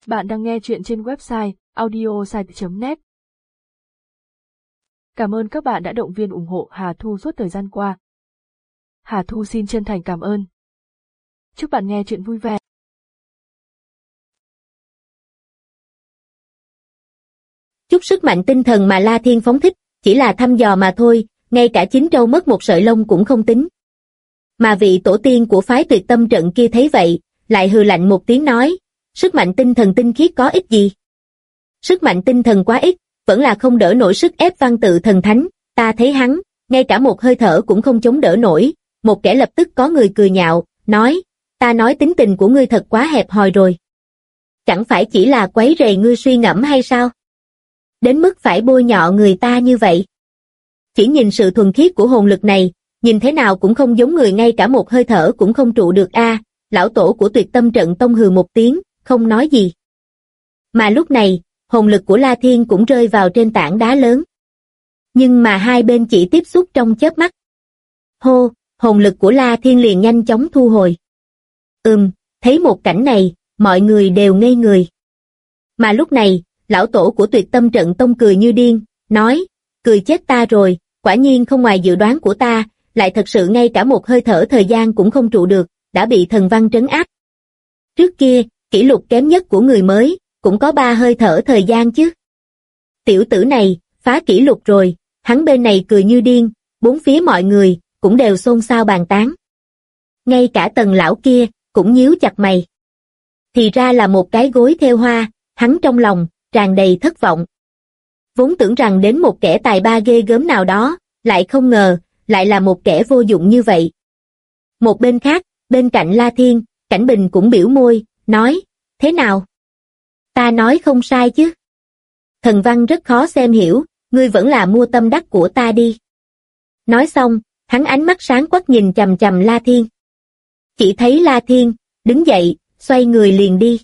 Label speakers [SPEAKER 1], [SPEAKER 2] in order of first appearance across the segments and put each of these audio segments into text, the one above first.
[SPEAKER 1] Bạn đang nghe chuyện trên website audiosite.net. Cảm ơn các bạn đã động viên ủng hộ Hà Thu suốt thời gian qua. Hà Thu xin chân thành cảm ơn. Chúc bạn nghe chuyện vui vẻ.
[SPEAKER 2] Chút sức mạnh tinh thần mà La Thiên phóng thích, chỉ là thăm dò mà thôi, ngay cả chín trâu mất một sợi lông cũng không tính. Mà vị tổ tiên của phái Tuyệt Tâm trận kia thấy vậy, lại hừ lạnh một tiếng nói, sức mạnh tinh thần tinh khiết có ích gì? Sức mạnh tinh thần quá ít, vẫn là không đỡ nổi sức ép văn tự thần thánh, ta thấy hắn, ngay cả một hơi thở cũng không chống đỡ nổi. Một kẻ lập tức có người cười nhạo, nói, ta nói tính tình của ngươi thật quá hẹp hòi rồi. Chẳng phải chỉ là quấy rầy ngươi suy ngẫm hay sao? Đến mức phải bôi nhọ người ta như vậy. Chỉ nhìn sự thuần khiết của hồn lực này, nhìn thế nào cũng không giống người, ngay cả một hơi thở cũng không trụ được a. Lão tổ của Tuyệt Tâm trận tông hừ một tiếng, không nói gì. Mà lúc này, hồn lực của La Thiên cũng rơi vào trên tảng đá lớn. Nhưng mà hai bên chỉ tiếp xúc trong chớp mắt. Hô, hồn lực của La Thiên liền nhanh chóng thu hồi. Thấy một cảnh này, mọi người đều ngây người. Mà lúc này, lão tổ của Tuyệt Tâm trận tông cười như điên, nói, cười chết ta rồi, quả nhiên không ngoài dự đoán của ta, lại thật sự ngay cả một hơi thở thời gian cũng không trụ được, đã bị thần văn trấn áp. Trước kia, kỷ lục kém nhất của người mới, cũng có 3 hơi thở thời gian chứ. Tiểu tử này, phá kỷ lục rồi, hắn bên này cười như điên, bốn phía mọi người, cũng đều xôn xao bàn tán. Ngay cả Tần lão kia, cũng nhíu chặt mày. Thì ra là một cái gối thêu hoa, hắn trong lòng, tràn đầy thất vọng. Vốn tưởng rằng đến một kẻ tài ba ghê gớm nào đó, lại không ngờ, lại là một kẻ vô dụng như vậy. Một bên khác, bên cạnh La Thiên, Cảnh Bình cũng biểu môi, nói, thế nào? Ta nói không sai chứ. Thần văn rất khó xem hiểu, ngươi vẫn là mua tâm đắc của ta đi. Nói xong, hắn ánh mắt sáng quắc nhìn chằm chằm La Thiên. Chỉ thấy La Thiên, đứng dậy, xoay người liền đi.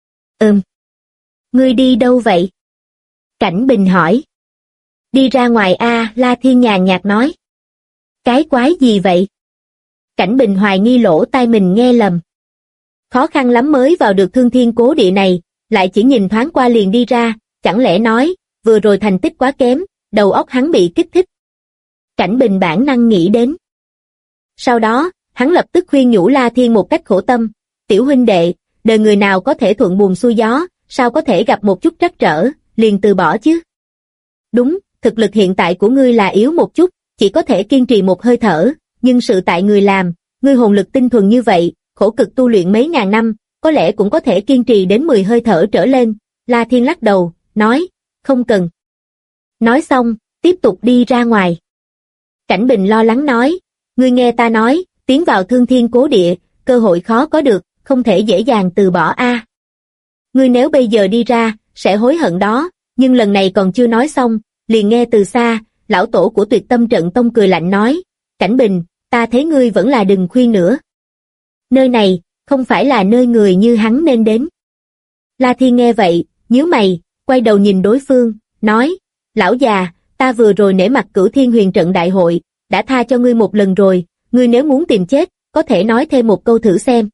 [SPEAKER 2] Ngươi đi đâu vậy? Cảnh Bình hỏi. Đi ra ngoài a, La Thiên nhàn nhạt nói. Cái quái gì vậy? Cảnh Bình hoài nghi lỗ tai mình nghe lầm. Khó khăn lắm mới vào được Thương Thiên Cố Địa này, lại chỉ nhìn thoáng qua liền đi ra, chẳng lẽ nói, vừa rồi thành tích quá kém, đầu óc hắn bị kích thích. Cảnh Bình bản năng nghĩ đến. Sau đó, hắn lập tức khuyên nhủ La Thiên một cách khổ tâm, tiểu huynh đệ, đời người nào có thể thuận buồm xuôi gió, sao có thể gặp một chút trắc trở, liền từ bỏ chứ. Đúng, thực lực hiện tại của ngươi là yếu một chút, chỉ có thể kiên trì một hơi thở, nhưng sự tại người làm, ngươi hồn lực tinh thuần như vậy, khổ cực tu luyện mấy ngàn năm, có lẽ cũng có thể kiên trì đến 10 hơi thở trở lên. La Thiên lắc đầu, nói, không cần. Nói xong, tiếp tục đi ra ngoài. Cảnh Bình lo lắng nói, ngươi nghe ta nói, tiến vào Thương Thiên Cố Địa, cơ hội khó có được, không thể dễ dàng từ bỏ a. Ngươi nếu bây giờ đi ra, sẽ hối hận đó, nhưng lần này còn chưa nói xong, liền nghe từ xa, lão tổ của Tuyệt Tâm trận tông cười lạnh nói, Cảnh Bình, ta thấy ngươi vẫn là đừng khuyên nữa. Nơi này, không phải là nơi người như hắn nên đến. La Thiên nghe vậy, nhíu mày, quay đầu nhìn đối phương, nói, lão già, ta vừa rồi nể mặt Cửu Thiên Huyền trận đại hội, đã tha cho ngươi một lần rồi, ngươi nếu muốn tìm chết, có thể nói thêm một câu thử xem.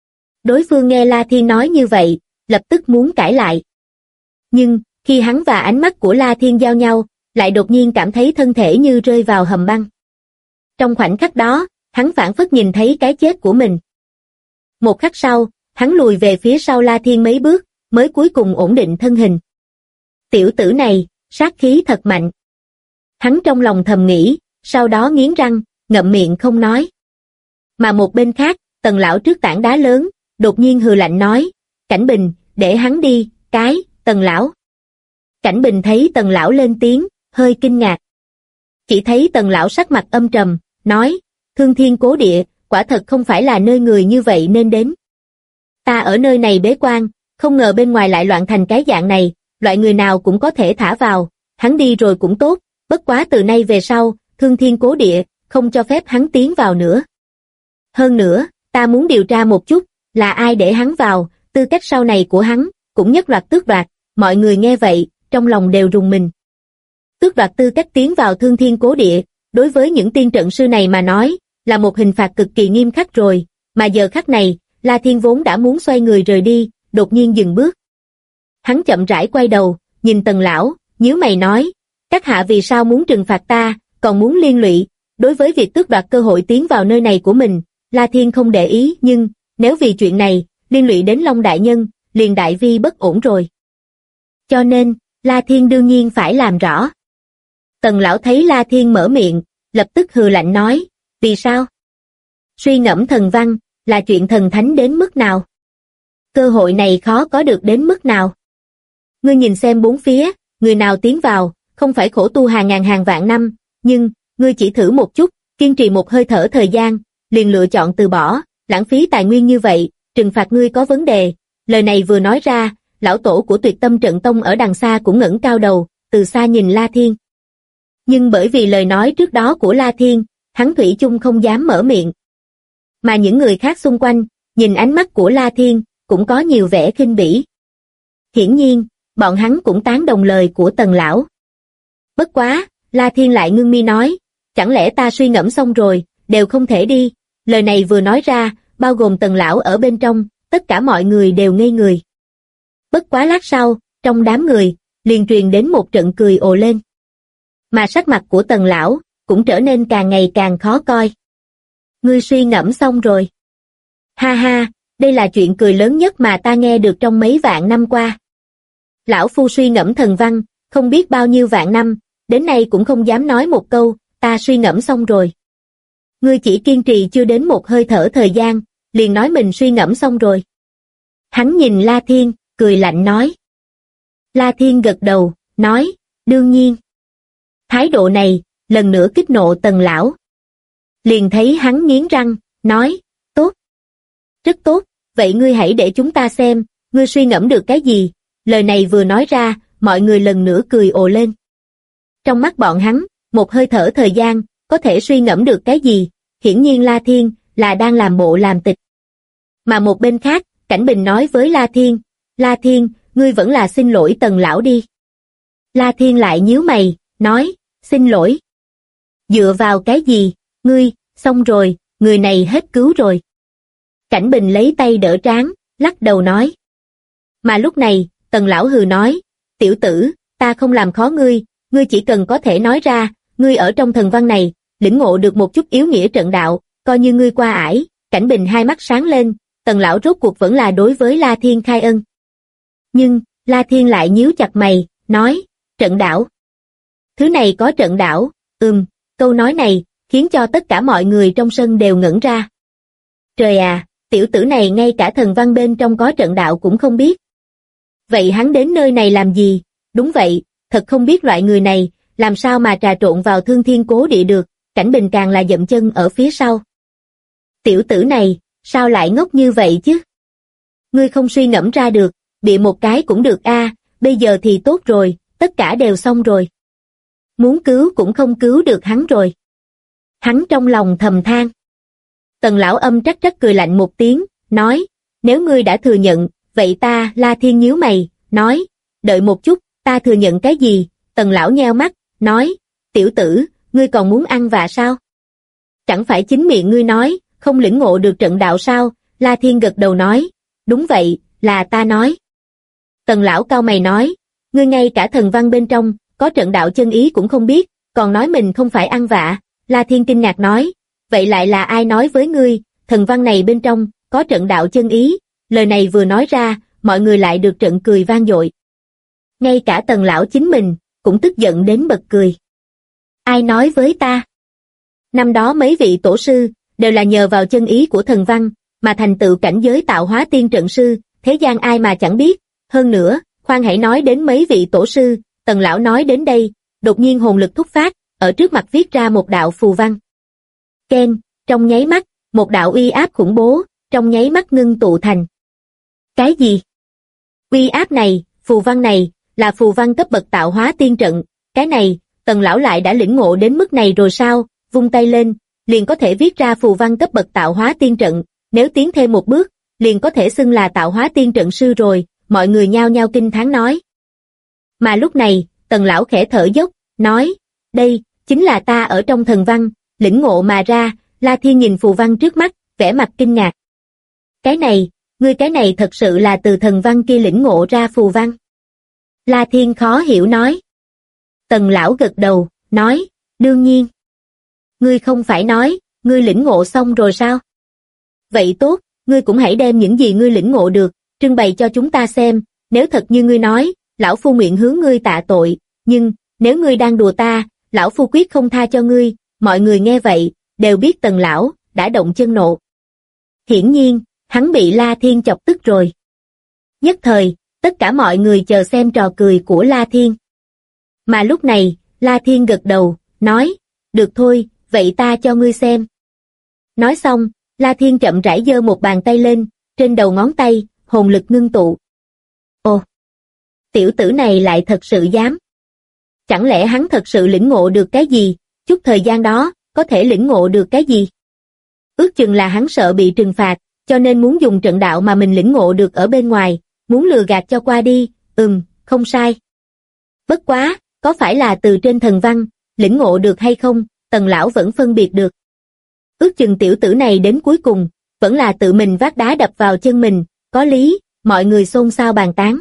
[SPEAKER 2] Đối phương nghe La Thiên nói như vậy, lập tức muốn cãi lại. Nhưng, khi hắn và ánh mắt của La Thiên giao nhau, lại đột nhiên cảm thấy thân thể như rơi vào hầm băng. Trong khoảnh khắc đó, hắn phảng phất nhìn thấy cái chết của mình. Một khắc sau, hắn lùi về phía sau La Thiên mấy bước, mới cuối cùng ổn định thân hình. Tiểu tử này, sát khí thật mạnh. Hắn trong lòng thầm nghĩ, sau đó nghiến răng, ngậm miệng không nói. Mà một bên khác, Tần lão trước tảng đá lớn, đột nhiên hừ lạnh nói, Cảnh Bình, để hắn đi, Tần lão. Cảnh Bình thấy Tần lão lên tiếng, hơi kinh ngạc. Chỉ thấy Tần lão sắc mặt âm trầm, nói, Thương Thiên Cố Địa, quả thật không phải là nơi người như vậy nên đến. Ta ở nơi này bế quan, không ngờ bên ngoài lại loạn thành cái dạng này, loại người nào cũng có thể thả vào, hắn đi rồi cũng tốt, bất quá từ nay về sau, Thương Thiên Cố Địa, không cho phép hắn tiến vào nữa. Hơn nữa, ta muốn điều tra một chút, là ai để hắn vào, tư cách sau này của hắn, cũng nhất loạt tước đoạt. Mọi người nghe vậy, trong lòng đều rùng mình. Tước đoạt tư cách tiến vào Thương Thiên Cố Địa, đối với những tiên trận sư này mà nói, là một hình phạt cực kỳ nghiêm khắc rồi, mà giờ khắc này, La Thiên vốn đã muốn xoay người rời đi, đột nhiên dừng bước. Hắn chậm rãi quay đầu, nhìn Tần lão, nhíu mày nói, các hạ vì sao muốn trừng phạt ta, còn muốn liên lụy, đối với việc tước đoạt cơ hội tiến vào nơi này của mình, La Thiên không để ý, nhưng, nếu vì chuyện này, liên lụy đến Long đại nhân, liền đại vi bất ổn rồi. Cho nên, La Thiên đương nhiên phải làm rõ. Tần lão thấy La Thiên mở miệng, lập tức hừ lạnh nói, vì sao? Suy ngẫm thần văn, là chuyện thần thánh đến mức nào? Cơ hội này khó có được đến mức nào? Ngươi nhìn xem bốn phía, người nào tiến vào, không phải khổ tu hàng ngàn hàng vạn năm, nhưng, ngươi chỉ thử một chút, kiên trì một hơi thở thời gian, liền lựa chọn từ bỏ, lãng phí tài nguyên như vậy, trừng phạt ngươi có vấn đề. Lời này vừa nói ra, lão tổ của Tuyệt Tâm Trận Tông ở đằng xa cũng ngẩng cao đầu, từ xa nhìn La Thiên. Nhưng bởi vì lời nói trước đó của La Thiên, hắn thủy chung không dám mở miệng. Mà những người khác xung quanh, nhìn ánh mắt của La Thiên, cũng có nhiều vẻ khinh bỉ. Hiển nhiên, bọn hắn cũng tán đồng lời của Tần lão. Bất quá, La Thiên lại ngưng mi nói, chẳng lẽ ta suy ngẫm xong rồi, đều không thể đi. Lời này vừa nói ra, bao gồm Tần lão ở bên trong, tất cả mọi người đều ngây người. Bất quá lát sau, trong đám người, liền truyền đến một trận cười ồ lên. Mà sắc mặt của Tần lão, cũng trở nên càng ngày càng khó coi. Ngươi suy ngẫm xong rồi. Ha ha, đây là chuyện cười lớn nhất mà ta nghe được trong mấy vạn năm qua. Lão phu suy ngẫm thần văn, không biết bao nhiêu vạn năm, đến nay cũng không dám nói một câu, ta suy ngẫm xong rồi. Ngươi chỉ kiên trì chưa đến một hơi thở thời gian, liền nói mình suy ngẫm xong rồi. Hắn nhìn La Thiên, cười lạnh nói. La Thiên gật đầu, nói, đương nhiên. Thái độ này, lần nữa kích nộ Tần lão. Liền thấy hắn nghiến răng, nói, tốt. Rất tốt, vậy ngươi hãy để chúng ta xem, ngươi suy ngẫm được cái gì. Lời này vừa nói ra, mọi người lần nữa cười ồ lên. Trong mắt bọn hắn, một hơi thở thời gian, có thể suy ngẫm được cái gì, hiển nhiên La Thiên, là đang làm bộ làm tịch. Mà một bên khác, Cảnh Bình nói với La Thiên, ngươi vẫn là xin lỗi Tần lão đi. La Thiên lại nhíu mày, nói, xin lỗi. Dựa vào cái gì, ngươi, xong rồi, người này hết cứu rồi. Cảnh Bình lấy tay đỡ trán, lắc đầu nói. Mà lúc này, Tần lão hừ nói, tiểu tử, ta không làm khó ngươi, ngươi chỉ cần có thể nói ra, ngươi ở trong thần văn này, lĩnh ngộ được một chút yếu nghĩa trận đạo, coi như ngươi qua ải. Cảnh Bình hai mắt sáng lên, Tần lão rốt cuộc vẫn là đối với La Thiên khai ân. Nhưng, La Thiên lại nhíu chặt mày, nói, trận đạo. Thứ này có trận đạo, câu nói này, khiến cho tất cả mọi người trong sân đều ngẩn ra. Trời à, tiểu tử này ngay cả thần văn bên trong có trận đạo cũng không biết. Vậy hắn đến nơi này làm gì? Đúng vậy, thật không biết loại người này, làm sao mà trà trộn vào Thương Thiên Cố Địa được. Cảnh Bình càng là dậm chân ở phía sau. Tiểu tử này, sao lại ngốc như vậy chứ? Ngươi không suy ngẫm ra được, bịa một cái cũng được a, bây giờ thì tốt rồi, tất cả đều xong rồi. Muốn cứu cũng không cứu được hắn rồi. Hắn trong lòng thầm than. Tần lão âm trắc trắc cười lạnh một tiếng, nói, nếu ngươi đã thừa nhận, vậy ta, La Thiên nhíu mày, nói, đợi một chút, ta thừa nhận cái gì? Tần lão nheo mắt, nói, tiểu tử, ngươi còn muốn ăn vạ sao? Chẳng phải chính miệng ngươi nói, không lĩnh ngộ được trận đạo sao? La Thiên gật đầu nói, đúng vậy, là ta nói. Tần lão cau mày nói, ngươi ngay cả thần văn bên trong, có trận đạo chân ý cũng không biết, còn nói mình không phải ăn vạ. La Thiên kinh ngạc nói, vậy lại là ai nói với ngươi, thần văn này bên trong, có trận đạo chân ý? Lời này vừa nói ra, mọi người lại được trận cười vang dội. Ngay cả Tần lão chính mình, cũng tức giận đến bật cười. Ai nói với ta? Năm đó mấy vị tổ sư, đều là nhờ vào chân ý của thần văn, mà thành tựu cảnh giới tạo hóa tiên trận sư, thế gian ai mà chẳng biết. Hơn nữa, khoan hãy nói đến mấy vị tổ sư, Tần lão nói đến đây, đột nhiên hồn lực thúc phát, ở trước mặt viết ra một đạo phù văn. Keng, trong nháy mắt, một đạo uy áp khủng bố, trong nháy mắt ngưng tụ thành. Cái gì? Uy áp này, phù văn này, là phù văn cấp bậc tạo hóa tiên trận, cái này, Tần lão lại đã lĩnh ngộ đến mức này rồi sao? Vung tay lên, liền có thể viết ra phù văn cấp bậc tạo hóa tiên trận, nếu tiến thêm một bước, liền có thể xưng là tạo hóa tiên trận sư rồi, mọi người nhao nhao kinh thán nói. Mà lúc này, Tần lão khẽ thở dốc, nói, đây, chính là ta ở trong thần văn, lĩnh ngộ mà ra. La Thiên nhìn phù văn trước mắt, vẻ mặt kinh ngạc. Cái này, ngươi cái này thật sự là từ thần văn kia lĩnh ngộ ra phù văn. La Thiên khó hiểu nói. Tần lão gật đầu, nói, đương nhiên. Ngươi không phải nói, ngươi lĩnh ngộ xong rồi sao? Vậy tốt, ngươi cũng hãy đem những gì ngươi lĩnh ngộ được, trưng bày cho chúng ta xem, nếu thật như ngươi nói, lão phu nguyện hướng ngươi tạ tội, nhưng, nếu ngươi đang đùa ta, lão phu quyết không tha cho ngươi. Mọi người nghe vậy, đều biết Tần lão đã động chân nộ. Hiển nhiên, hắn bị La Thiên chọc tức rồi. Nhất thời, tất cả mọi người chờ xem trò cười của La Thiên. Mà lúc này, La Thiên gật đầu, nói, được thôi, vậy ta cho ngươi xem. Nói xong, La Thiên chậm rãi giơ một bàn tay lên, trên đầu ngón tay, hồn lực ngưng tụ. Ồ! Tiểu tử này lại thật sự dám. Chẳng lẽ hắn thật sự lĩnh ngộ được cái gì, chút thời gian đó, có thể lĩnh ngộ được cái gì? Ước chừng là hắn sợ bị trừng phạt, cho nên muốn dùng trận đạo mà mình lĩnh ngộ được ở bên ngoài, muốn lừa gạt cho qua đi, không sai. Bất quá, có phải là từ trên thần văn, lĩnh ngộ được hay không, Tần lão vẫn phân biệt được. Ước chừng tiểu tử này đến cuối cùng, vẫn là tự mình vác đá đập vào chân mình, có lý, mọi người xôn xao bàn tán.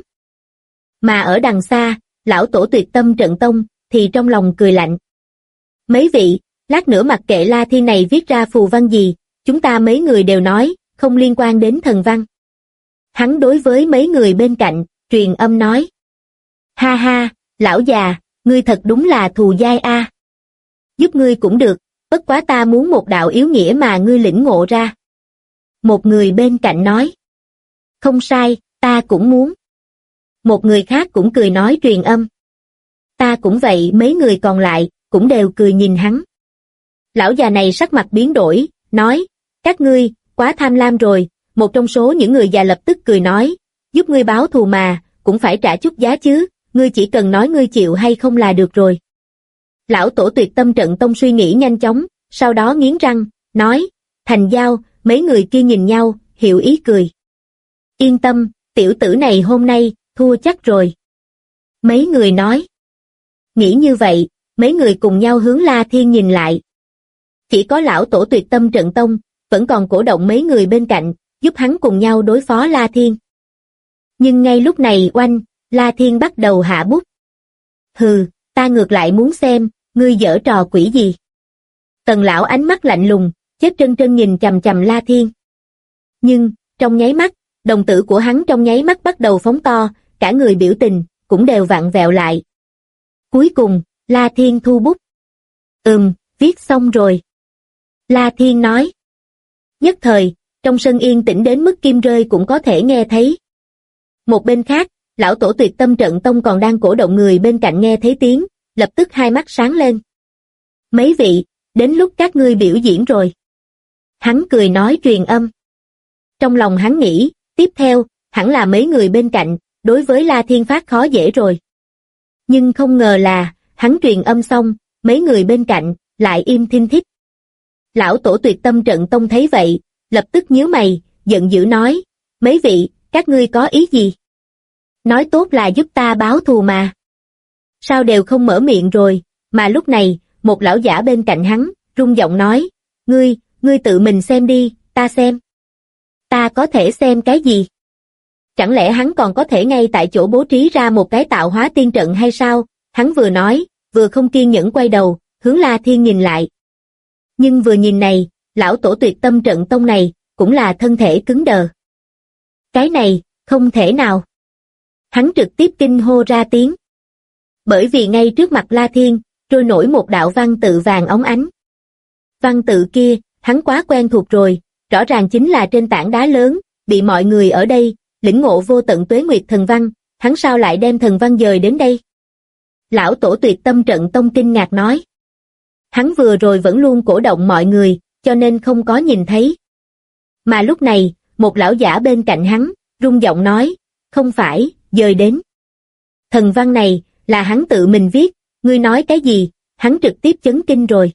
[SPEAKER 2] Mà ở đằng xa, lão tổ Tuyệt Tâm Trận Tông, thì trong lòng cười lạnh. Mấy vị, lát nữa mặc kệ La Thiên này viết ra phù văn gì, chúng ta mấy người đều nói, không liên quan đến thần văn. Hắn đối với mấy người bên cạnh, truyền âm nói. Ha ha, lão già, ngươi thật đúng là thù dai a. Giúp ngươi cũng được, bất quá ta muốn một đạo yếu nghĩa mà ngươi lĩnh ngộ ra. Một người bên cạnh nói. Không sai, ta cũng muốn. Một người khác cũng cười nói truyền âm. Ta cũng vậy, mấy người còn lại, cũng đều cười nhìn hắn. Lão già này sắc mặt biến đổi, nói, các ngươi, quá tham lam rồi. Một trong số những người già lập tức cười nói, giúp ngươi báo thù mà, cũng phải trả chút giá chứ, ngươi chỉ cần nói ngươi chịu hay không là được rồi. Lão tổ Tuyệt Tâm Trận Tông suy nghĩ nhanh chóng, sau đó nghiến răng, nói, thành giao. Mấy người kia nhìn nhau, hiểu ý cười. Yên tâm, tiểu tử này hôm nay, thua chắc rồi. Mấy người nói. Nghĩ như vậy, mấy người cùng nhau hướng La Thiên nhìn lại. Chỉ có lão tổ Tuyệt Tâm Trận Tông, vẫn còn cổ động mấy người bên cạnh, giúp hắn cùng nhau đối phó La Thiên. Nhưng ngay lúc này oanh, La Thiên bắt đầu hạ bút. Hừ, ta ngược lại muốn xem, ngươi giở trò quỷ gì. Tần lão ánh mắt lạnh lùng, chết trân trân nhìn chằm chằm La Thiên. Nhưng, trong nháy mắt, đồng tử của hắn trong nháy mắt bắt đầu phóng to, cả người biểu tình, cũng đều vặn vẹo lại. Cuối cùng, La Thiên thu bút. Viết xong rồi. La Thiên nói. Nhất thời, trong sân yên tĩnh đến mức kim rơi cũng có thể nghe thấy. Một bên khác, lão tổ Tuyệt Tâm Trận Tông còn đang cổ động người bên cạnh nghe thấy tiếng, lập tức hai mắt sáng lên. Mấy vị, đến lúc các ngươi biểu diễn rồi. Hắn cười nói truyền âm. Trong lòng hắn nghĩ, tiếp theo, hẳn là mấy người bên cạnh, đối với La Thiên phát khó dễ rồi. Nhưng không ngờ là, hắn truyền âm xong, mấy người bên cạnh, lại im thinh thích. Lão tổ Tuyệt Tâm Trận Tông thấy vậy, lập tức nhíu mày, giận dữ nói, mấy vị, các ngươi có ý gì? Nói tốt là giúp ta báo thù mà. Sao đều không mở miệng rồi, mà lúc này, một lão giả bên cạnh hắn, rung giọng nói, ngươi tự mình xem đi, ta xem. Ta có thể xem cái gì? Chẳng lẽ hắn còn có thể ngay tại chỗ bố trí ra một cái tạo hóa tiên trận hay sao? Hắn vừa nói, vừa không kiên nhẫn quay đầu, hướng La Thiên nhìn lại. Nhưng vừa nhìn này, lão tổ Tuyệt Tâm Trận Tông này, cũng là thân thể cứng đờ. Cái này, không thể nào. Hắn trực tiếp kinh hô ra tiếng. Bởi vì ngay trước mặt La Thiên, trôi nổi một đạo văn tự vàng óng ánh. Văn tự kia, hắn quá quen thuộc rồi, rõ ràng chính là trên tảng đá lớn, bị mọi người ở đây, lĩnh ngộ vô tận tuế nguyệt thần văn, hắn sao lại đem thần văn dời đến đây? Lão tổ Tuyệt Tâm Trận Tông kinh ngạc nói. Hắn vừa rồi vẫn luôn cổ động mọi người, cho nên không có nhìn thấy. Mà lúc này, một lão giả bên cạnh hắn, rung giọng nói, không phải, dời đến. Thần văn này, là hắn tự mình viết, ngươi nói cái gì, hắn trực tiếp chấn kinh rồi.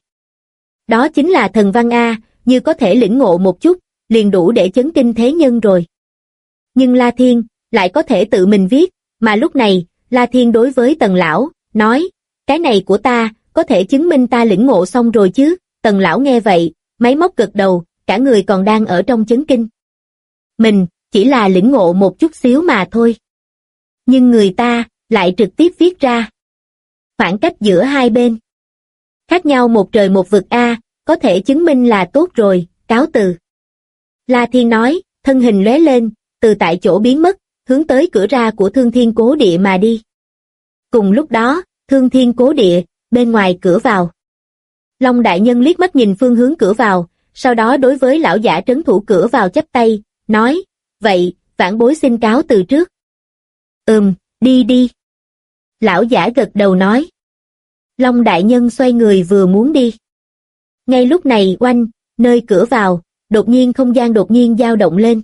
[SPEAKER 2] Đó chính là thần văn A, như có thể lĩnh ngộ một chút, liền đủ để chấn kinh thế nhân rồi. Nhưng La Thiên, lại có thể tự mình viết, mà lúc này, La Thiên đối với Tần lão, nói, cái này của ta, có thể chứng minh ta lĩnh ngộ xong rồi chứ? Tần lão nghe vậy, máy móc gật đầu, cả người còn đang ở trong chấn kinh. Mình, chỉ là lĩnh ngộ một chút xíu mà thôi. Nhưng người ta, lại trực tiếp viết ra. Khoảng cách giữa hai bên khác nhau một trời một vực a, có thể chứng minh là tốt rồi, cáo từ. La Thiên nói, thân hình lóe lên, từ tại chỗ biến mất, hướng tới cửa ra của Thương Thiên Cố Địa mà đi. Cùng lúc đó, Thương Thiên Cố Địa, bên ngoài cửa vào. Long đại nhân liếc mắt nhìn phương hướng cửa vào, sau đó đối với lão giả trấn thủ cửa vào chắp tay, nói, vậy, vãn bối xin cáo từ trước. Đi đi. Lão giả gật đầu nói. Long đại nhân xoay người vừa muốn đi. Ngay lúc này oanh, nơi cửa vào, đột nhiên không gian đột nhiên dao động lên.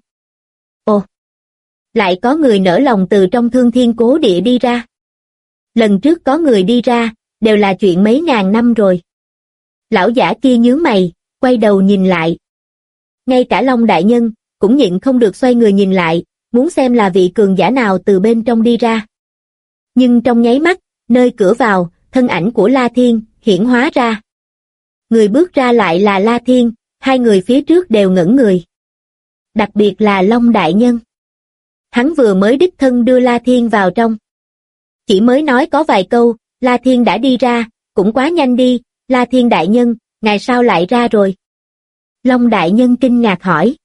[SPEAKER 2] Ồ! Lại có người nỡ lòng từ trong Thương Thiên Cố Địa đi ra. Lần trước có người đi ra, đều là chuyện mấy ngàn năm rồi. Lão giả kia nhướng mày, quay đầu nhìn lại. Ngay cả Long đại nhân, cũng nhịn không được xoay người nhìn lại, muốn xem là vị cường giả nào từ bên trong đi ra. Nhưng trong nháy mắt, nơi cửa vào, thân ảnh của La Thiên hiển hóa ra. Người bước ra lại là La Thiên, hai người phía trước đều ngẩn người. Đặc biệt là Long đại nhân. Hắn vừa mới đích thân đưa La Thiên vào trong. Chỉ mới nói có vài câu, La Thiên đã đi ra, cũng quá nhanh đi, La Thiên đại nhân, ngày sao lại ra rồi? Long đại nhân kinh ngạc hỏi.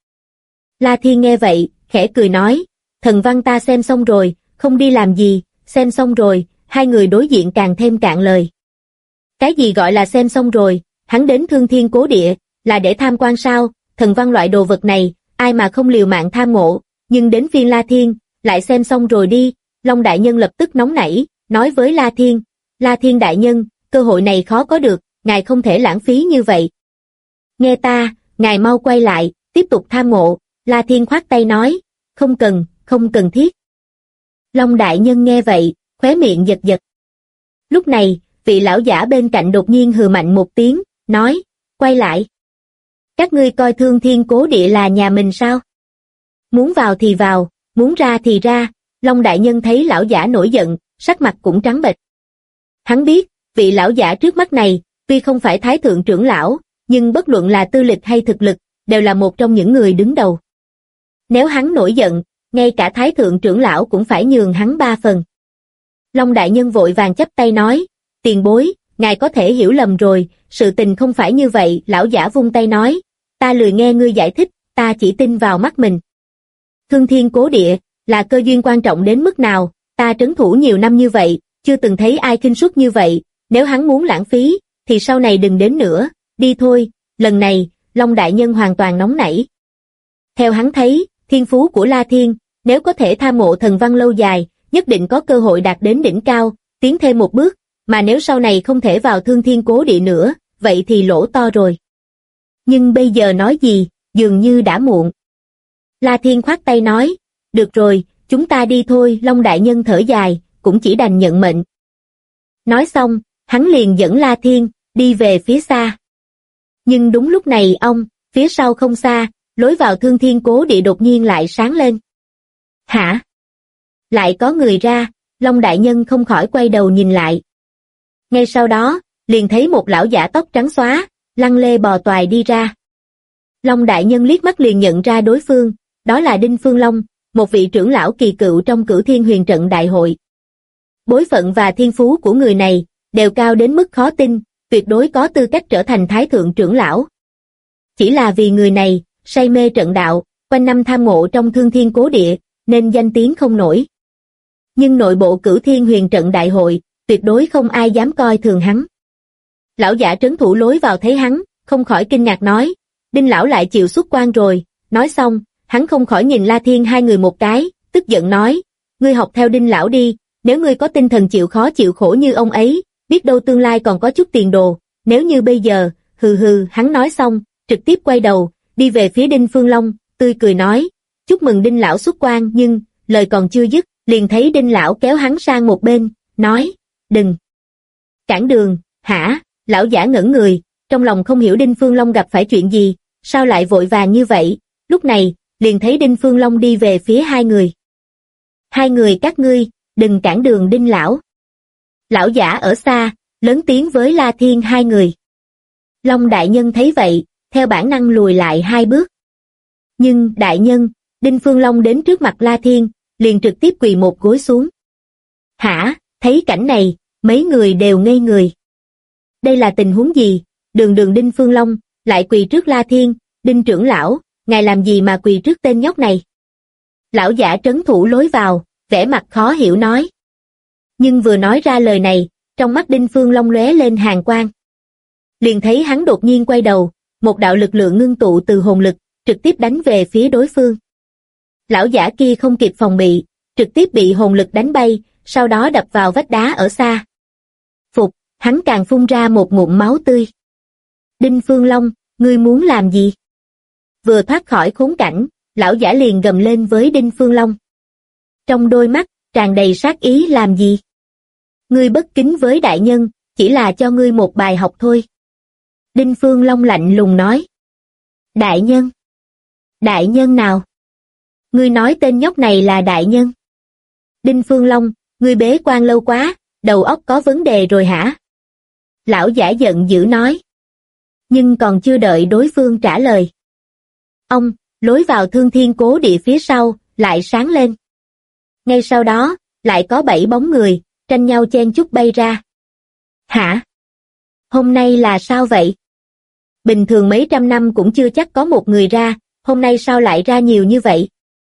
[SPEAKER 2] La Thiên nghe vậy, khẽ cười nói, thần văn ta xem xong rồi, không đi làm gì, xem xong rồi, hai người đối diện càng thêm cạn lời. Cái gì gọi là xem xong rồi, hắn đến Thương Thiên Cố Địa, là để tham quan sao, thần văn loại đồ vật này, ai mà không liều mạng tham ngộ, nhưng đến phiên La Thiên, lại xem xong rồi đi, Long đại nhân lập tức nóng nảy, nói với La Thiên đại nhân, cơ hội này khó có được, ngài không thể lãng phí như vậy. Nghe ta, ngài mau quay lại, tiếp tục tham ngộ, La Thiên khoát tay nói, không cần thiết. Long đại nhân nghe vậy, khóe miệng giật giật. Lúc này, vị lão giả bên cạnh đột nhiên hừ mạnh một tiếng, nói, quay lại. Các ngươi coi Thương Thiên Cố Địa là nhà mình sao? Muốn vào thì vào, muốn ra thì ra, Long đại nhân thấy lão giả nổi giận, sắc mặt cũng trắng bệch. Hắn biết, vị lão giả trước mắt này, tuy không phải thái thượng trưởng lão, nhưng bất luận là tư lịch hay thực lực, đều là một trong những người đứng đầu. Nếu hắn nổi giận, ngay cả thái thượng trưởng lão cũng phải nhường hắn 3 phần. Long đại nhân vội vàng chắp tay nói, tiền bối, ngài có thể hiểu lầm rồi, sự tình không phải như vậy, lão giả vung tay nói, ta lười nghe ngươi giải thích, ta chỉ tin vào mắt mình. Thương Thiên Cố Địa, là cơ duyên quan trọng đến mức nào, ta trấn thủ nhiều năm như vậy, chưa từng thấy ai kinh suất như vậy, nếu hắn muốn lãng phí, thì sau này đừng đến nữa, đi thôi, lần này, Long đại nhân hoàn toàn nóng nảy. Theo hắn thấy, thiên phú của La Thiên, nếu có thể tham ngộ thần văn lâu dài, nhất định có cơ hội đạt đến đỉnh cao, tiến thêm một bước, mà nếu sau này không thể vào Thương Thiên Cố Địa nữa, vậy thì lỗ to rồi. Nhưng bây giờ nói gì, dường như đã muộn. La Thiên khoát tay nói, được rồi, chúng ta đi thôi, Long đại nhân thở dài, cũng chỉ đành nhận mệnh. Nói xong, hắn liền dẫn La Thiên, đi về phía xa. Nhưng đúng lúc này phía sau không xa, lối vào Thương Thiên Cố Địa đột nhiên lại sáng lên. Hả? Lại có người ra, Long đại nhân không khỏi quay đầu nhìn lại. Ngay sau đó, liền thấy một lão giả tóc trắng xóa, lăn lê bò toài đi ra. Long đại nhân liếc mắt liền nhận ra đối phương, đó là Đinh Phương Long, một vị trưởng lão kỳ cựu trong Cửu Thiên Huyền Trận đại hội. Bối phận và thiên phú của người này, đều cao đến mức khó tin, tuyệt đối có tư cách trở thành thái thượng trưởng lão. Chỉ là vì người này, say mê trận đạo, quanh năm tham ngộ trong Thương Thiên Cố Địa, nên danh tiếng không nổi. Nhưng nội bộ Cửu Thiên Huyền Trận đại hội, tuyệt đối không ai dám coi thường hắn. Lão giả trấn thủ lối vào thấy hắn, không khỏi kinh ngạc nói, Đinh lão lại chịu xuất quan rồi, nói xong, hắn không khỏi nhìn La Thiên hai người một cái, tức giận nói, ngươi học theo Đinh lão đi, nếu ngươi có tinh thần chịu khó chịu khổ như ông ấy, biết đâu tương lai còn có chút tiền đồ, nếu như bây giờ, hắn nói xong, trực tiếp quay đầu, đi về phía Đinh Phương Long, tươi cười nói, chúc mừng Đinh lão xuất quan, nhưng, lời còn chưa dứt, liền thấy Đinh lão kéo hắn sang một bên, nói, đừng. Cản đường, hả? Lão giả ngẩn người, trong lòng không hiểu Đinh Phương Long gặp phải chuyện gì, sao lại vội vàng như vậy, lúc này, liền thấy Đinh Phương Long đi về phía hai người. Hai người các ngươi, đừng cản đường Đinh lão. Lão giả ở xa, lớn tiếng với La Thiên hai người. Long đại nhân thấy vậy, theo bản năng lùi lại 2 bước. Nhưng, đại nhân, Đinh Phương Long đến trước mặt La Thiên, liền trực tiếp quỳ một gối xuống. Hả, thấy cảnh này, mấy người đều ngây người. Đây là tình huống gì? Đường Đinh Phương Long, lại quỳ trước La Thiên, Đinh trưởng lão, ngài làm gì mà quỳ trước tên nhóc này? Lão giả trấn thủ lối vào, vẻ mặt khó hiểu nói. Nhưng vừa nói ra lời này, trong mắt Đinh Phương Long lóe lên hàn quang. Liền thấy hắn đột nhiên quay đầu, một đạo lực lượng ngưng tụ từ hồn lực, trực tiếp đánh về phía đối phương. Lão giả kia không kịp phòng bị, trực tiếp bị hồn lực đánh bay, sau đó đập vào vách đá ở xa. Phục, hắn càng phun ra một ngụm máu tươi. Đinh Phương Long, ngươi muốn làm gì? Vừa thoát khỏi khốn cảnh, lão giả liền gầm lên với Đinh Phương Long. Trong đôi mắt, tràn đầy sát ý làm gì? Ngươi bất kính với đại nhân, chỉ là cho ngươi một bài học thôi. Đinh Phương Long lạnh lùng nói. Đại nhân? Đại nhân nào? Ngươi nói tên nhóc này là đại nhân? Đinh Phương Long, ngươi bế quan lâu quá, đầu óc có vấn đề rồi hả? Lão giả giận dữ nói. Nhưng còn chưa đợi đối phương trả lời. Ông, lối vào Thương Thiên Cố Địa phía sau, lại sáng lên. Ngay sau đó, lại có 7 bóng người, tranh nhau chen chúc bay ra. Hả? Hôm nay là sao vậy? Bình thường mấy trăm năm cũng chưa chắc có một người ra, hôm nay sao lại ra nhiều như vậy?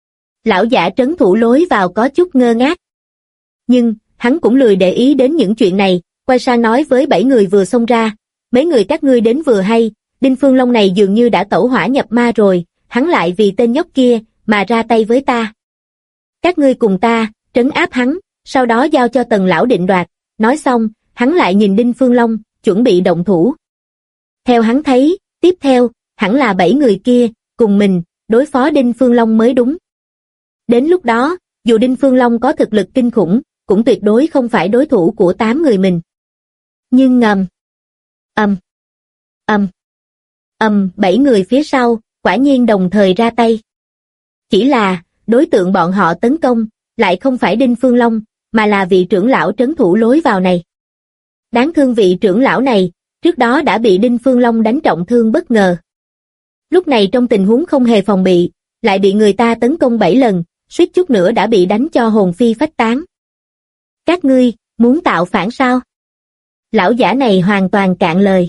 [SPEAKER 2] Lão giả trấn thủ lối vào có chút ngơ ngác. Nhưng, hắn cũng lười để ý đến những chuyện này, quay sang nói với 7 người vừa xông ra. Mấy người các ngươi đến vừa hay, Đinh Phương Long này dường như đã tẩu hỏa nhập ma rồi, hắn lại vì tên nhóc kia, mà ra tay với ta. Các ngươi cùng ta, trấn áp hắn, sau đó giao cho Tần lão định đoạt. Nói xong, hắn lại nhìn Đinh Phương Long, chuẩn bị động thủ. Theo hắn thấy, tiếp theo, hẳn là 7 người kia, cùng mình, đối phó Đinh Phương Long mới đúng. Đến lúc đó, dù Đinh Phương Long có thực lực kinh khủng, cũng tuyệt đối không phải đối thủ của 8 người mình. Nhưng ầm, 7 người phía sau, quả nhiên đồng thời ra tay. Chỉ là, đối tượng bọn họ tấn công, lại không phải Đinh Phương Long, mà là vị trưởng lão trấn thủ lối vào này. Đáng thương vị trưởng lão này, trước đó đã bị Đinh Phương Long đánh trọng thương bất ngờ. Lúc này trong tình huống không hề phòng bị, lại bị người ta tấn công 7 lần, suýt chút nữa đã bị đánh cho hồn phi phách tán. Các ngươi, muốn tạo phản sao? Lão giả này hoàn toàn cạn lời.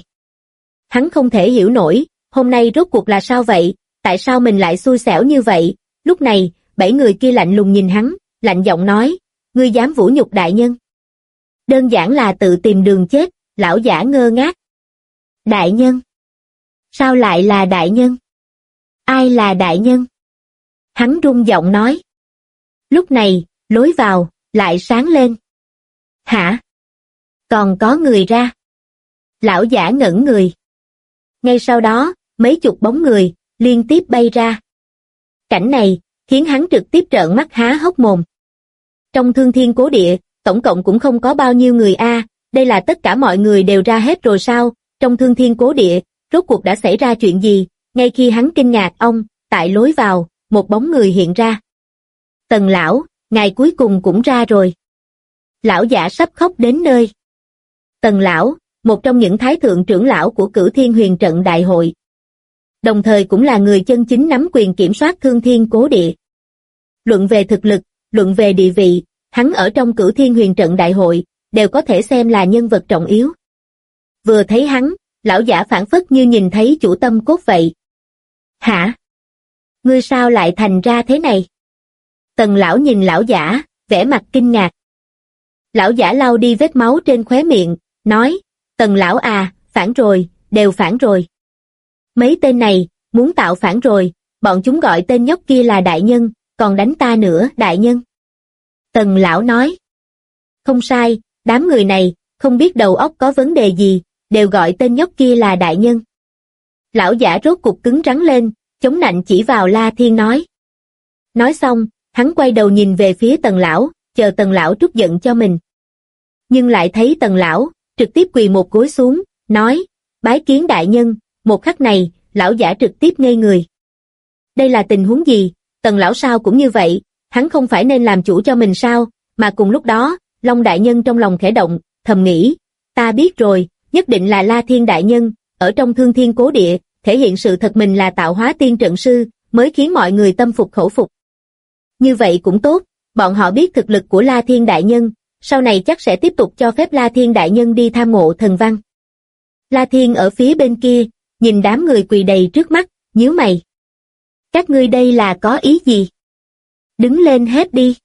[SPEAKER 2] Hắn không thể hiểu nổi, hôm nay rốt cuộc là sao vậy, tại sao mình lại xui xẻo như vậy? Lúc này, 7 người kia lạnh lùng nhìn hắn, lạnh giọng nói, ngươi dám vũ nhục đại nhân. Đơn giản là tự tìm đường chết, lão giả ngơ ngác. Đại nhân? Sao lại là đại nhân? Ai là đại nhân? Hắn run giọng nói. Lúc này, lối vào, lại sáng lên. Hả? Còn có người ra. Lão giả ngẩn người. Ngay sau đó, mấy chục bóng người, liên tiếp bay ra. Cảnh này, khiến hắn trực tiếp trợn mắt há hốc mồm. Trong Thương Thiên Cố Địa, tổng cộng cũng không có bao nhiêu người a, đây là tất cả mọi người đều ra hết rồi sao? Trong Thương Thiên Cố Địa, rốt cuộc đã xảy ra chuyện gì? Ngay khi hắn kinh ngạc tại lối vào, một bóng người hiện ra. Tần lão, ngài cuối cùng cũng ra rồi. Lão giả sắp khóc đến nơi. Tần lão, một trong những thái thượng trưởng lão của Cửu Thiên Huyền Trận Đại hội. Đồng thời cũng là người chân chính nắm quyền kiểm soát Thương Thiên Cố Địa. Luận về thực lực, luận về địa vị, hắn ở trong Cửu Thiên Huyền Trận Đại hội, đều có thể xem là nhân vật trọng yếu. Vừa thấy hắn, lão giả phảng phất như nhìn thấy chủ tâm cốt vậy. Hả? Ngươi sao lại thành ra thế này? Tần lão nhìn lão giả, vẻ mặt kinh ngạc. Lão giả lau đi vết máu trên khóe miệng, nói, Tần lão à, phản rồi, đều phản rồi. Mấy tên này, muốn tạo phản rồi, bọn chúng gọi tên nhóc kia là đại nhân, còn đánh ta nữa, đại nhân. Tần lão nói, không sai, đám người này, không biết đầu óc có vấn đề gì, đều gọi tên nhóc kia là đại nhân. Lão giả rốt cục cứng rắn lên, chống nạnh chỉ vào La Thiên nói. Nói xong, hắn quay đầu nhìn về phía Tần lão, chờ Tần lão trút giận cho mình. Nhưng lại thấy Tần lão, trực tiếp quỳ một gối xuống, nói, bái kiến đại nhân. Một khắc này, lão giả trực tiếp ngây người. Đây là tình huống gì? Tần lão sao cũng như vậy, hắn không phải nên làm chủ cho mình sao? Mà cùng lúc đó, Long đại nhân trong lòng khẽ động, thầm nghĩ, ta biết rồi, nhất định là La Thiên đại nhân, ở trong Thương Thiên Cố Địa, thể hiện sự thật mình là tạo hóa tiên trận sư, mới khiến mọi người tâm phục khẩu phục. Như vậy cũng tốt, bọn họ biết thực lực của La Thiên đại nhân, sau này chắc sẽ tiếp tục cho phép La Thiên đại nhân đi tham ngộ thần văn. La Thiên ở phía bên kia, nhìn đám người quỳ đầy trước mắt, nhíu mày. Các ngươi đây là có ý gì? Đứng lên hết đi.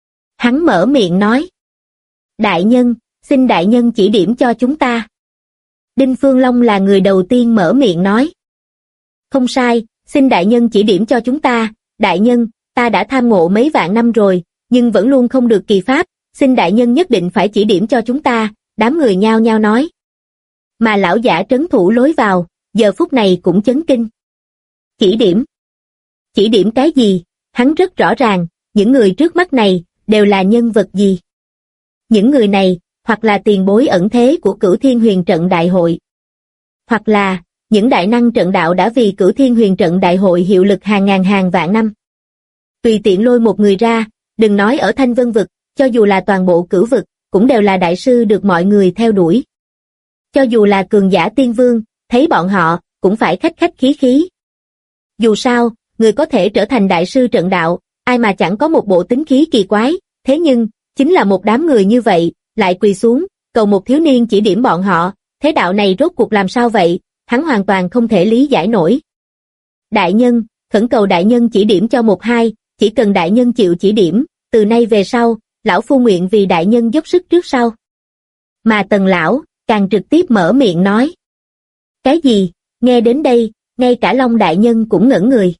[SPEAKER 2] Hắn mở miệng nói. Đại nhân, xin đại nhân chỉ điểm cho chúng ta. Đinh Phương Long là người đầu tiên mở miệng nói. Không sai, xin đại nhân chỉ điểm cho chúng ta. Đại nhân, ta đã tham ngộ mấy vạn năm rồi, nhưng vẫn luôn không được kỳ pháp, xin đại nhân nhất định phải chỉ điểm cho chúng ta. Đám người nhao nhao nói. Mà lão giả trấn thủ lối vào, giờ phút này cũng chấn kinh. Chỉ điểm? Chỉ điểm cái gì? Hắn rất rõ ràng, những người trước mắt này đều là nhân vật gì. Những người này, hoặc là tiền bối ẩn thế của Cửu Thiên Huyền Trận Đại Hội, hoặc là những đại năng trận đạo đã vì Cửu Thiên Huyền Trận Đại Hội hiệu lực hàng ngàn hàng vạn năm. Tùy tiện lôi một người ra, đừng nói ở Thanh Vân Vực, cho dù là toàn bộ Cửu Vực, cũng đều là đại sư được mọi người theo đuổi. Cho dù là cường giả tiên vương, thấy bọn họ, cũng phải khách khách khí khí. Dù sao, người có thể trở thành đại sư trận đạo, ai mà chẳng có một bộ tính khí kỳ quái, thế nhưng, chính là một đám người như vậy, lại quỳ xuống, cầu một thiếu niên chỉ điểm bọn họ, thế đạo này rốt cuộc làm sao vậy, hắn hoàn toàn không thể lý giải nổi. Đại nhân, khẩn cầu đại nhân chỉ điểm cho một hai, chỉ cần đại nhân chịu chỉ điểm, từ nay về sau, lão phu nguyện vì đại nhân dốc sức trước sau. Mà Tần lão, càng trực tiếp mở miệng nói. Cái gì, nghe đến đây, ngay cả Long đại nhân cũng ngẩn người.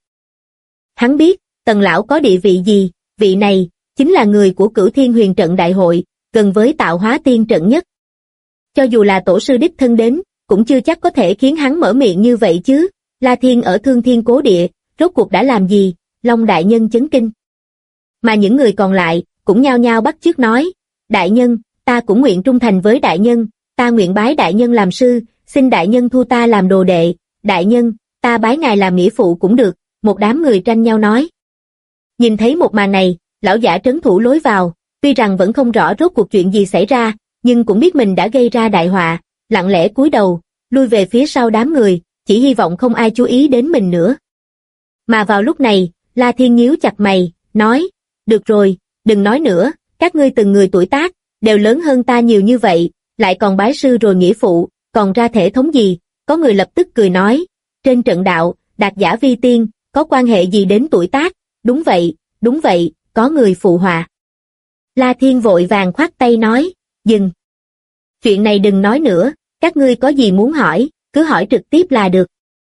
[SPEAKER 2] Hắn biết, Tần lão có địa vị gì, vị này, chính là người của Cửu Thiên Huyền Trận Đại Hội, gần với tạo hóa tiên trận nhất. Cho dù là tổ sư đích thân đến, cũng chưa chắc có thể khiến hắn mở miệng như vậy chứ. La Thiên ở Thương Thiên Cố Địa, rốt cuộc đã làm gì? Long đại nhân chấn kinh. Mà những người còn lại, cũng nhao nhao bắt chước nói, đại nhân, ta cũng nguyện trung thành với đại nhân, ta nguyện bái đại nhân làm sư, xin đại nhân thu ta làm đồ đệ, đại nhân, ta bái ngài làm nghĩa phụ cũng được, một đám người tranh nhau nói. Nhìn thấy một màn này, lão giả trấn thủ lối vào, tuy rằng vẫn không rõ rốt cuộc chuyện gì xảy ra, nhưng cũng biết mình đã gây ra đại họa, lặng lẽ cúi đầu, lui về phía sau đám người, chỉ hy vọng không ai chú ý đến mình nữa. Mà vào lúc này, La Thiên nhíu chặt mày, nói, được rồi, đừng nói nữa, các ngươi từng người tuổi tác, đều lớn hơn ta nhiều như vậy, lại còn bái sư rồi nghĩa phụ, còn ra thể thống gì? Có người lập tức cười nói, trên trận đạo, đạt giả vi tiên, có quan hệ gì đến tuổi tác? Đúng vậy, có người phụ họa. La Thiên vội vàng khoát tay nói, dừng. Chuyện này đừng nói nữa, các ngươi có gì muốn hỏi, cứ hỏi trực tiếp là được.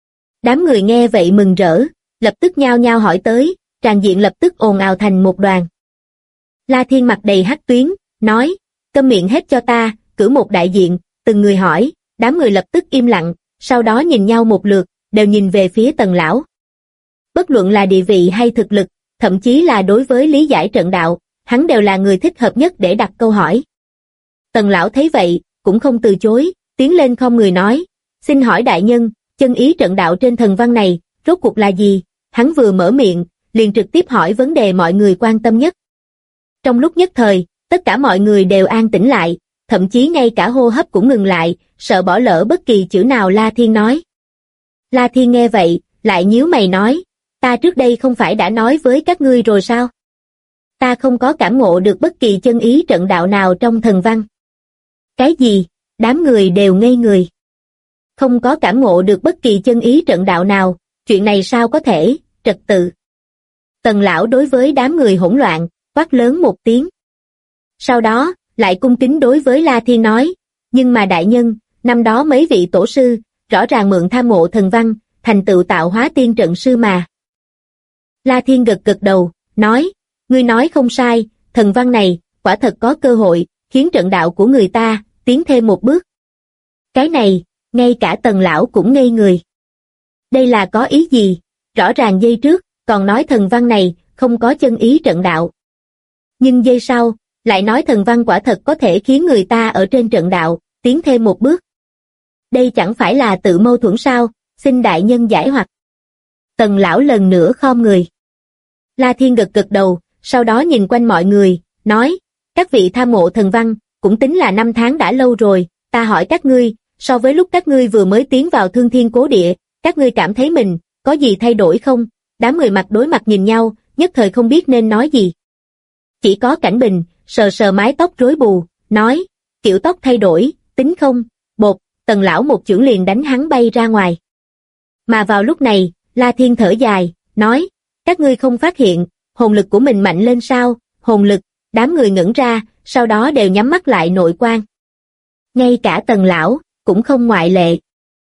[SPEAKER 2] Đám người nghe vậy mừng rỡ, lập tức nhao nhao hỏi tới, tràng diện lập tức ồn ào thành một đoàn. La Thiên mặt đầy hắc tuyến, nói, câm miệng hết cho ta, cử một đại diện, từng người hỏi, đám người lập tức im lặng, sau đó nhìn nhau một lượt, đều nhìn về phía Tần lão. Bất luận là địa vị hay thực lực, thậm chí là đối với lý giải trận đạo, hắn đều là người thích hợp nhất để đặt câu hỏi. Tần lão thấy vậy, cũng không từ chối, tiến lên khom người nói, xin hỏi đại nhân, chân ý trận đạo trên thần văn này, rốt cuộc là gì? Hắn vừa mở miệng, liền trực tiếp hỏi vấn đề mọi người quan tâm nhất. Trong lúc nhất thời, tất cả mọi người đều an tĩnh lại, thậm chí ngay cả hô hấp cũng ngừng lại, sợ bỏ lỡ bất kỳ chữ nào La Thiên nói. La Thiên nghe vậy, lại nhíu mày nói, ta trước đây không phải đã nói với các ngươi rồi sao? Ta không có cảm ngộ được bất kỳ chân ý trận đạo nào trong thần văn. Cái gì? Đám người đều ngây người. Không có cảm ngộ được bất kỳ chân ý trận đạo nào, chuyện này sao có thể, trật tự. Tần lão đối với đám người hỗn loạn, quát lớn một tiếng. Sau đó, lại cung kính đối với La Thiên nói, nhưng mà đại nhân, năm đó mấy vị tổ sư, rõ ràng mượn tham ngộ thần văn, thành tựu tạo hóa tiên trận sư mà. La Thiên gật gật đầu, nói, ngươi nói không sai, thần văn này, quả thật có cơ hội, khiến trận đạo của người ta, tiến thêm một bước. Cái này, ngay cả Tần lão cũng ngây người. Đây là có ý gì? Rõ ràng giây trước, còn nói thần văn này, không có chân ý trận đạo. Nhưng giây sau, lại nói thần văn quả thật có thể khiến người ta ở trên trận đạo, tiến thêm một bước. Đây chẳng phải là tự mâu thuẫn sao, xin đại nhân giải hoặc. Tần lão lần nữa khom người. La Thiên gật gật đầu, sau đó nhìn quanh mọi người, nói, các vị tham ngộ thần văn, cũng tính là năm tháng đã lâu rồi, ta hỏi các ngươi, so với lúc các ngươi vừa mới tiến vào Thương Thiên Cố Địa, các ngươi cảm thấy mình, có gì thay đổi không? Đám người mặt đối mặt nhìn nhau, nhất thời không biết nên nói gì. Chỉ có Cảnh Bình, sờ sờ mái tóc rối bù, nói, kiểu tóc thay đổi, tính không, bột, Tần lão một chưởng liền đánh hắn bay ra ngoài. Mà vào lúc này, La Thiên thở dài, nói, các ngươi không phát hiện, hồn lực của mình mạnh lên sao, hồn lực, đám người ngẩn ra, sau đó đều nhắm mắt lại nội quan. Ngay cả Tần lão, cũng không ngoại lệ.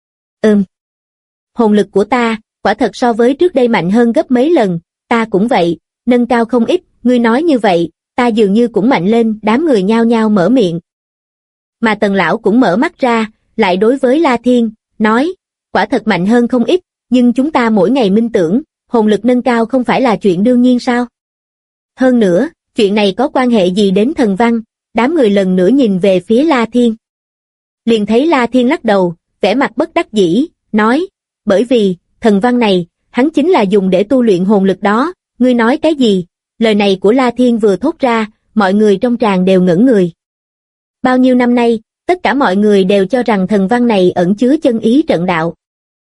[SPEAKER 2] Hồn lực của ta, quả thật so với trước đây mạnh hơn gấp mấy lần, ta cũng vậy, nâng cao không ít, ngươi nói như vậy, ta dường như cũng mạnh lên, đám người nhao nhao mở miệng. Mà Tần lão cũng mở mắt ra, lại đối với La Thiên, nói, quả thật mạnh hơn không ít, nhưng chúng ta mỗi ngày minh tưởng, hồn lực nâng cao không phải là chuyện đương nhiên sao? Hơn nữa, chuyện này có quan hệ gì đến thần văn? Đám người lần nữa nhìn về phía La Thiên. Liền thấy La Thiên lắc đầu, vẻ mặt bất đắc dĩ, nói, bởi vì, thần văn này, hắn chính là dùng để tu luyện hồn lực đó, ngươi nói cái gì? Lời này của La Thiên vừa thốt ra, mọi người trong tràng đều ngẩn người. Bao nhiêu năm nay, tất cả mọi người đều cho rằng thần văn này ẩn chứa chân ý trận đạo.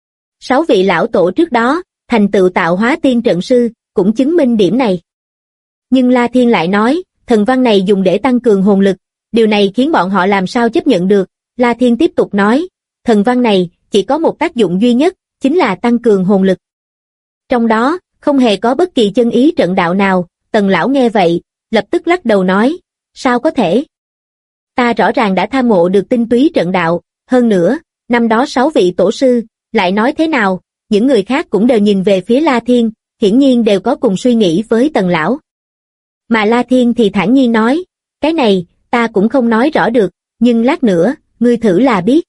[SPEAKER 2] 6 vị lão tổ trước đó, thành tựu tạo hóa tiên trận sư, cũng chứng minh điểm này. Nhưng La Thiên lại nói, thần văn này dùng để tăng cường hồn lực, điều này khiến bọn họ làm sao chấp nhận được. La Thiên tiếp tục nói, thần văn này chỉ có một tác dụng duy nhất, chính là tăng cường hồn lực. Trong đó, không hề có bất kỳ chân ý trận đạo nào. Tần lão nghe vậy, lập tức lắc đầu nói, sao có thể? Ta rõ ràng đã tham ngộ được tinh túy trận đạo, hơn nữa, năm đó 6 vị tổ sư, lại nói thế nào? Những người khác cũng đều nhìn về phía La Thiên, hiển nhiên đều có cùng suy nghĩ với Tần lão. Mà La Thiên thì thản nhiên nói, cái này, ta cũng không nói rõ được, nhưng lát nữa, ngươi thử là biết.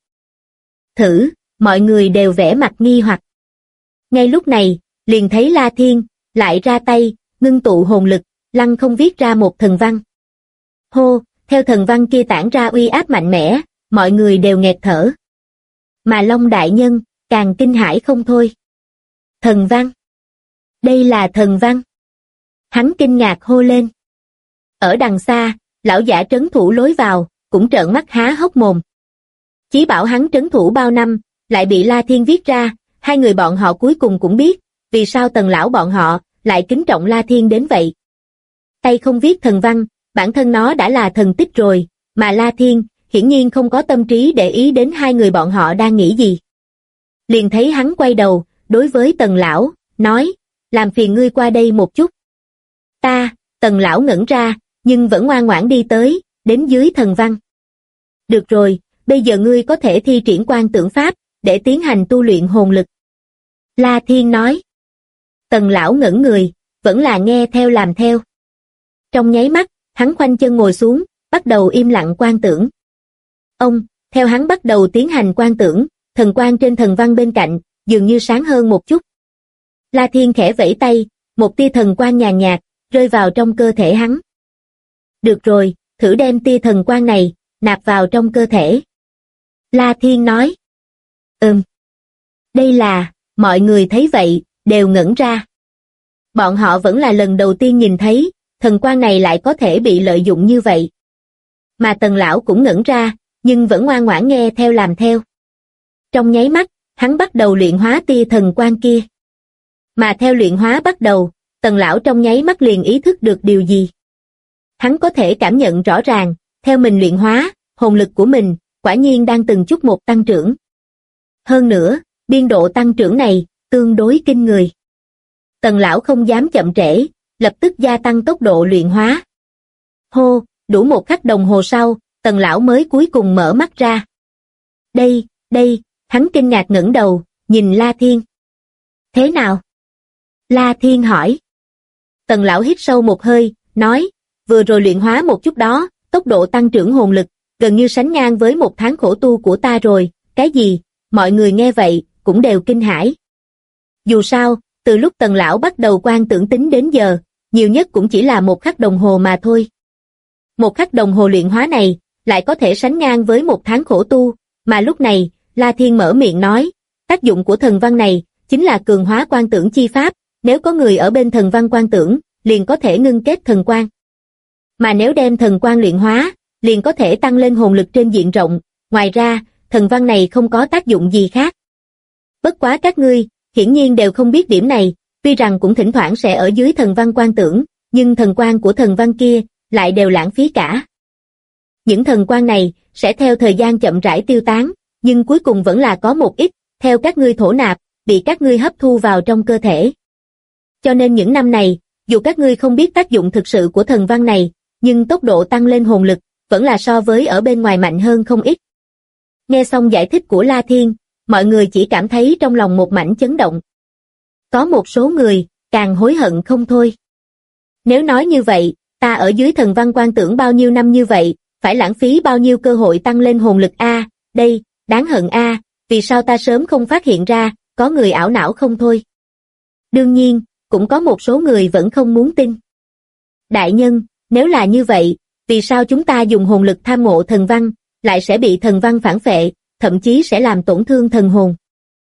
[SPEAKER 2] Thử, mọi người đều vẻ mặt nghi hoặc. Ngay lúc này, liền thấy La Thiên, lại ra tay, ngưng tụ hồn lực, lăng không viết ra một thần văn. Hô, theo thần văn kia tản ra uy áp mạnh mẽ, mọi người đều nghẹt thở. Mà Long đại nhân, càng kinh hãi không thôi. Thần văn. Đây là thần văn. Hắn kinh ngạc hô lên. Ở đằng xa, lão giả trấn thủ lối vào, cũng trợn mắt há hốc mồm. Chí bảo hắn trấn thủ bao năm, lại bị La Thiên viết ra, hai người bọn họ cuối cùng cũng biết, vì sao Tần lão bọn họ lại kính trọng La Thiên đến vậy. Tay không viết thần văn, bản thân nó đã là thần tích rồi, mà La Thiên hiển nhiên không có tâm trí để ý đến hai người bọn họ đang nghĩ gì. Liền thấy hắn quay đầu, đối với Tần lão, nói, làm phiền ngươi qua đây một chút. Tần lão ngẩn ra, nhưng vẫn ngoan ngoãn đi tới, đến dưới thần văn. Được rồi, bây giờ ngươi có thể thi triển quan tưởng pháp, để tiến hành tu luyện hồn lực. La Thiên nói. Tần lão ngẩn người, vẫn là nghe theo làm theo. Trong nháy mắt, hắn khoanh chân ngồi xuống, bắt đầu im lặng quan tưởng. Theo hắn bắt đầu tiến hành quan tưởng, thần quang trên thần văn bên cạnh, dường như sáng hơn một chút. La Thiên khẽ vẫy tay, một tia thần quang nhàn nhạt, rơi vào trong cơ thể hắn. Được rồi, thử đem tia thần quang này, nạp vào trong cơ thể. La Thiên nói. Đây là, mọi người thấy vậy, đều ngẩn ra. Bọn họ vẫn là lần đầu tiên nhìn thấy, thần quang này lại có thể bị lợi dụng như vậy. Mà Tần lão cũng ngẩn ra, nhưng vẫn ngoan ngoãn nghe theo làm theo. Trong nháy mắt, hắn bắt đầu luyện hóa tia thần quang kia. Mà theo luyện hóa bắt đầu, Tần lão trong nháy mắt liền ý thức được điều gì. Hắn có thể cảm nhận rõ ràng, theo mình luyện hóa, hồn lực của mình, quả nhiên đang từng chút một tăng trưởng. Hơn nữa, biên độ tăng trưởng này, tương đối kinh người. Tần lão không dám chậm trễ, lập tức gia tăng tốc độ luyện hóa. Hô, đủ một khắc đồng hồ sau, Tần lão mới cuối cùng mở mắt ra. Đây, hắn kinh ngạc ngẩng đầu, nhìn La Thiên. Thế nào? La Thiên hỏi. Tần lão hít sâu một hơi, nói, vừa rồi luyện hóa một chút đó, tốc độ tăng trưởng hồn lực, gần như sánh ngang với một tháng khổ tu của ta rồi. Cái gì? Mọi người nghe vậy, cũng đều kinh hãi. Dù sao, từ lúc Tần lão bắt đầu quan tưởng tính đến giờ, nhiều nhất cũng chỉ là một khắc đồng hồ mà thôi. Một khắc đồng hồ luyện hóa này, lại có thể sánh ngang với một tháng khổ tu, mà lúc này, La Thiên mở miệng nói, tác dụng của thần văn này, chính là cường hóa quan tưởng chi pháp, nếu có người ở bên thần văn quan tưởng, liền có thể ngưng kết thần quang. Mà nếu đem thần quang luyện hóa, liền có thể tăng lên hồn lực trên diện rộng, ngoài ra, thần văn này không có tác dụng gì khác. Bất quá các ngươi, hiển nhiên đều không biết điểm này, tuy rằng cũng thỉnh thoảng sẽ ở dưới thần văn quan tưởng, nhưng thần quang của thần văn kia, lại đều lãng phí cả. Những thần quang này sẽ theo thời gian chậm rãi tiêu tán, nhưng cuối cùng vẫn là có một ít, theo các ngươi thổ nạp, bị các ngươi hấp thu vào trong cơ thể. Cho nên những năm này, dù các ngươi không biết tác dụng thực sự của thần văn này, nhưng tốc độ tăng lên hồn lực, vẫn là so với ở bên ngoài mạnh hơn không ít. Nghe xong giải thích của La Thiên, mọi người chỉ cảm thấy trong lòng một mảnh chấn động. Có một số người, càng hối hận không thôi. Nếu nói như vậy, ta ở dưới thần văn quan tưởng bao nhiêu năm như vậy, phải lãng phí bao nhiêu cơ hội tăng lên hồn lực a, đây, đáng hận a, vì sao ta sớm không phát hiện ra, có người ảo não không thôi. Đương nhiên, cũng có một số người vẫn không muốn tin. Đại nhân, nếu là như vậy, vì sao chúng ta dùng hồn lực tham ngộ thần văn, lại sẽ bị thần văn phản phệ, thậm chí sẽ làm tổn thương thần hồn?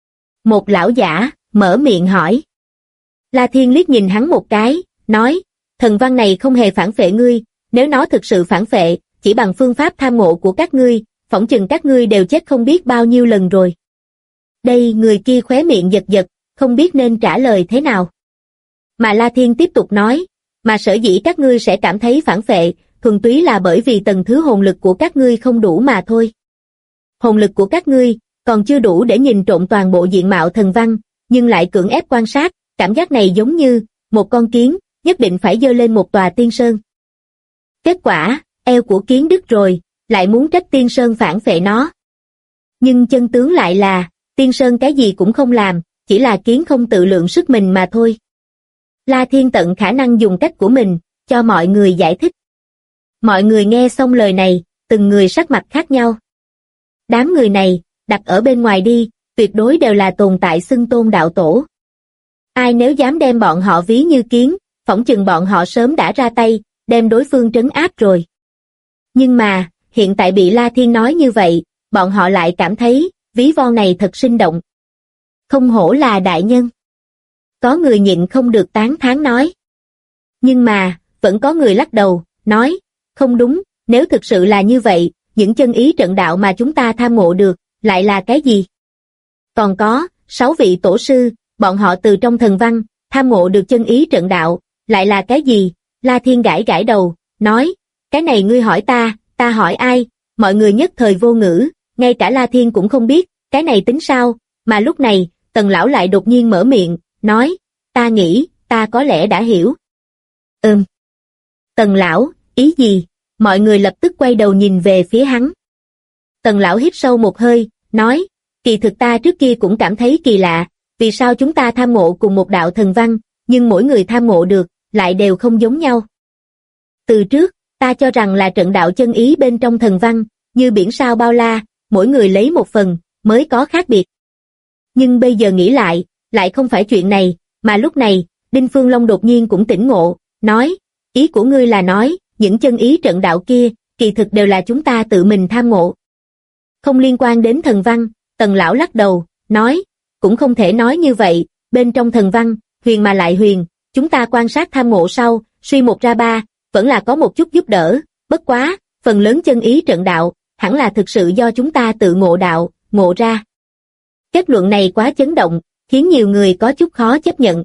[SPEAKER 2] Một lão giả, mở miệng hỏi. La Thiên liếc nhìn hắn một cái, nói, thần văn này không hề phản phệ ngươi, nếu nó thực sự phản phệ, chỉ bằng phương pháp tham ngộ của các ngươi, phỏng chừng các ngươi đều chết không biết bao nhiêu lần rồi. Đây người kia khóe miệng giật giật, không biết nên trả lời thế nào. Mà La Thiên tiếp tục nói, mà sở dĩ các ngươi sẽ cảm thấy phản phệ, thuần túy là bởi vì tầng thứ hồn lực của các ngươi không đủ mà thôi. Hồn lực của các ngươi còn chưa đủ để nhìn trộm toàn bộ diện mạo thần văn, nhưng lại cưỡng ép quan sát, cảm giác này giống như một con kiến, nhất định phải giơ lên một tòa tiên sơn. Kết quả, eo của kiến đứt rồi, lại muốn trách tiên sơn phản phệ nó. Nhưng chân tướng lại là, tiên sơn cái gì cũng không làm, chỉ là kiến không tự lượng sức mình mà thôi. La Thiên tận khả năng dùng cách của mình, cho mọi người giải thích. Mọi người nghe xong lời này, từng người sắc mặt khác nhau. Đám người này, đặt ở bên ngoài đi, tuyệt đối đều là tồn tại xưng tôn đạo tổ. Ai nếu dám đem bọn họ ví như kiến, phỏng chừng bọn họ sớm đã ra tay, đem đối phương trấn áp rồi. Nhưng mà, hiện tại bị La Thiên nói như vậy, bọn họ lại cảm thấy, ví von này thật sinh động. Không hổ là đại nhân. Có người nhịn không được tán thán nói. Nhưng mà, vẫn có người lắc đầu, nói, không đúng, nếu thực sự là như vậy, những chân ý trận đạo mà chúng ta tham ngộ được, lại là cái gì? Còn có, 6 vị tổ sư, bọn họ từ trong thần văn, tham ngộ được chân ý trận đạo, lại là cái gì? La Thiên gãi gãi đầu, nói, cái này ngươi hỏi ta hỏi ai? Mọi người nhất thời vô ngữ, ngay cả La Thiên cũng không biết, cái này tính sao? Mà lúc này, Tần lão lại đột nhiên mở miệng, nói, ta nghĩ, ta có lẽ đã hiểu. Tần lão, ý gì? Mọi người lập tức quay đầu nhìn về phía hắn. Tần lão hít sâu một hơi, nói, kỳ thực ta trước kia cũng cảm thấy kỳ lạ, vì sao chúng ta tham ngộ cùng một đạo thần văn, nhưng mỗi người tham ngộ được, lại đều không giống nhau. Từ trước, ta cho rằng là trận đạo chân ý bên trong thần văn, như biển sao bao la, mỗi người lấy một phần, mới có khác biệt. Nhưng bây giờ nghĩ lại không phải chuyện này, mà lúc này, Đinh Phương Long đột nhiên cũng tỉnh ngộ, nói, ý của ngươi là nói, những chân ý trận đạo kia, kỳ thực đều là chúng ta tự mình tham ngộ. Không liên quan đến thần văn, Tần lão lắc đầu, nói, cũng không thể nói như vậy, bên trong thần văn, huyền mà lại huyền, chúng ta quan sát tham ngộ sau, suy một ra ba, vẫn là có một chút giúp đỡ, bất quá, phần lớn chân ý trận đạo, hẳn là thực sự do chúng ta tự ngộ đạo, ngộ ra. Kết luận này quá chấn động, khiến nhiều người có chút khó chấp nhận.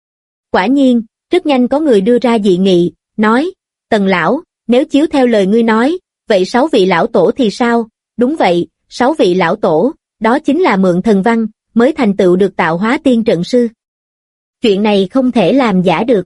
[SPEAKER 2] Quả nhiên, rất nhanh có người đưa ra dị nghị, nói, Tần lão, nếu chiếu theo lời ngươi nói, vậy 6 vị lão tổ thì sao? Đúng vậy, 6 vị lão tổ, đó chính là mượn thần văn, mới thành tựu được tạo hóa tiên trận sư. Chuyện này không thể làm giả được.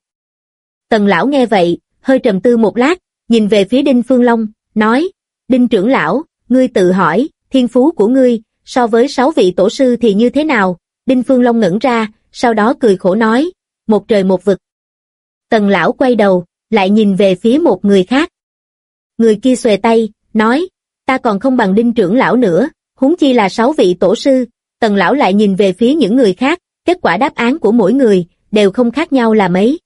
[SPEAKER 2] Tần lão nghe vậy, hơi trầm tư một lát, nhìn về phía Đinh Phương Long, nói, Đinh trưởng lão, ngươi tự hỏi, thiên phú của ngươi, so với 6 vị tổ sư thì như thế nào? Đinh Phương Long ngẩn ra, sau đó cười khổ nói, một trời một vực. Tần lão quay đầu, lại nhìn về phía một người khác. Người kia xuề tay, nói, ta còn không bằng Đinh trưởng lão nữa, huống chi là 6 vị tổ sư. Tần lão lại nhìn về phía những người khác, kết quả đáp án của mỗi người, đều không khác nhau là mấy.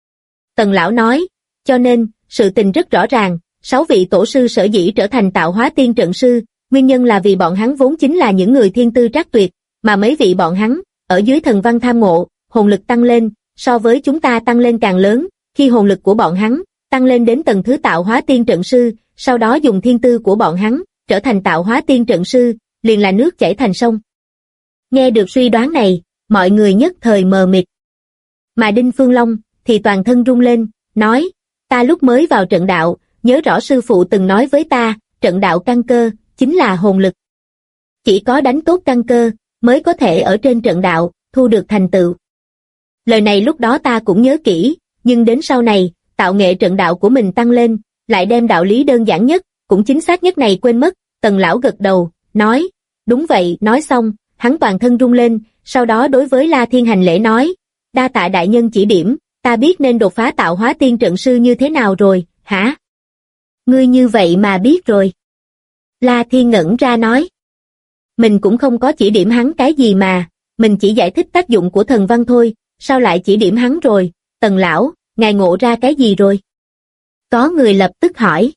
[SPEAKER 2] Tần lão nói, cho nên, sự tình rất rõ ràng, 6 vị tổ sư sở dĩ trở thành tạo hóa tiên trận sư, nguyên nhân là vì bọn hắn vốn chính là những người thiên tư trác tuyệt, mà mấy vị bọn hắn, ở dưới thần văn tham ngộ, hồn lực tăng lên, so với chúng ta tăng lên càng lớn, khi hồn lực của bọn hắn, tăng lên đến tầng thứ tạo hóa tiên trận sư, sau đó dùng thiên tư của bọn hắn, trở thành tạo hóa tiên trận sư, liền là nước chảy thành sông. Nghe được suy đoán này, mọi người nhất thời mờ mịt. Mà Đinh Phương Long, thì toàn thân rung lên, nói, ta lúc mới vào trận đạo, nhớ rõ sư phụ từng nói với ta, trận đạo căn cơ, chính là hồn lực. Chỉ có đánh tốt căn cơ, mới có thể ở trên trận đạo, thu được thành tựu. Lời này lúc đó ta cũng nhớ kỹ, nhưng đến sau này, tạo nghệ trận đạo của mình tăng lên, lại đem đạo lý đơn giản nhất, cũng chính xác nhất này quên mất. Tần lão gật đầu, nói, đúng vậy. Nói xong, hắn toàn thân rung lên, sau đó đối với La Thiên hành lễ nói, đa tạ đại nhân chỉ điểm, ta biết nên đột phá tạo hóa tiên trận sư như thế nào rồi. Hả? Ngươi như vậy mà biết rồi. La Thiên ngẩn ra nói, mình cũng không có chỉ điểm hắn cái gì mà, mình chỉ giải thích tác dụng của thần văn thôi, sao lại chỉ điểm hắn rồi? Tần lão, ngài ngộ ra cái gì rồi? Có người lập tức hỏi.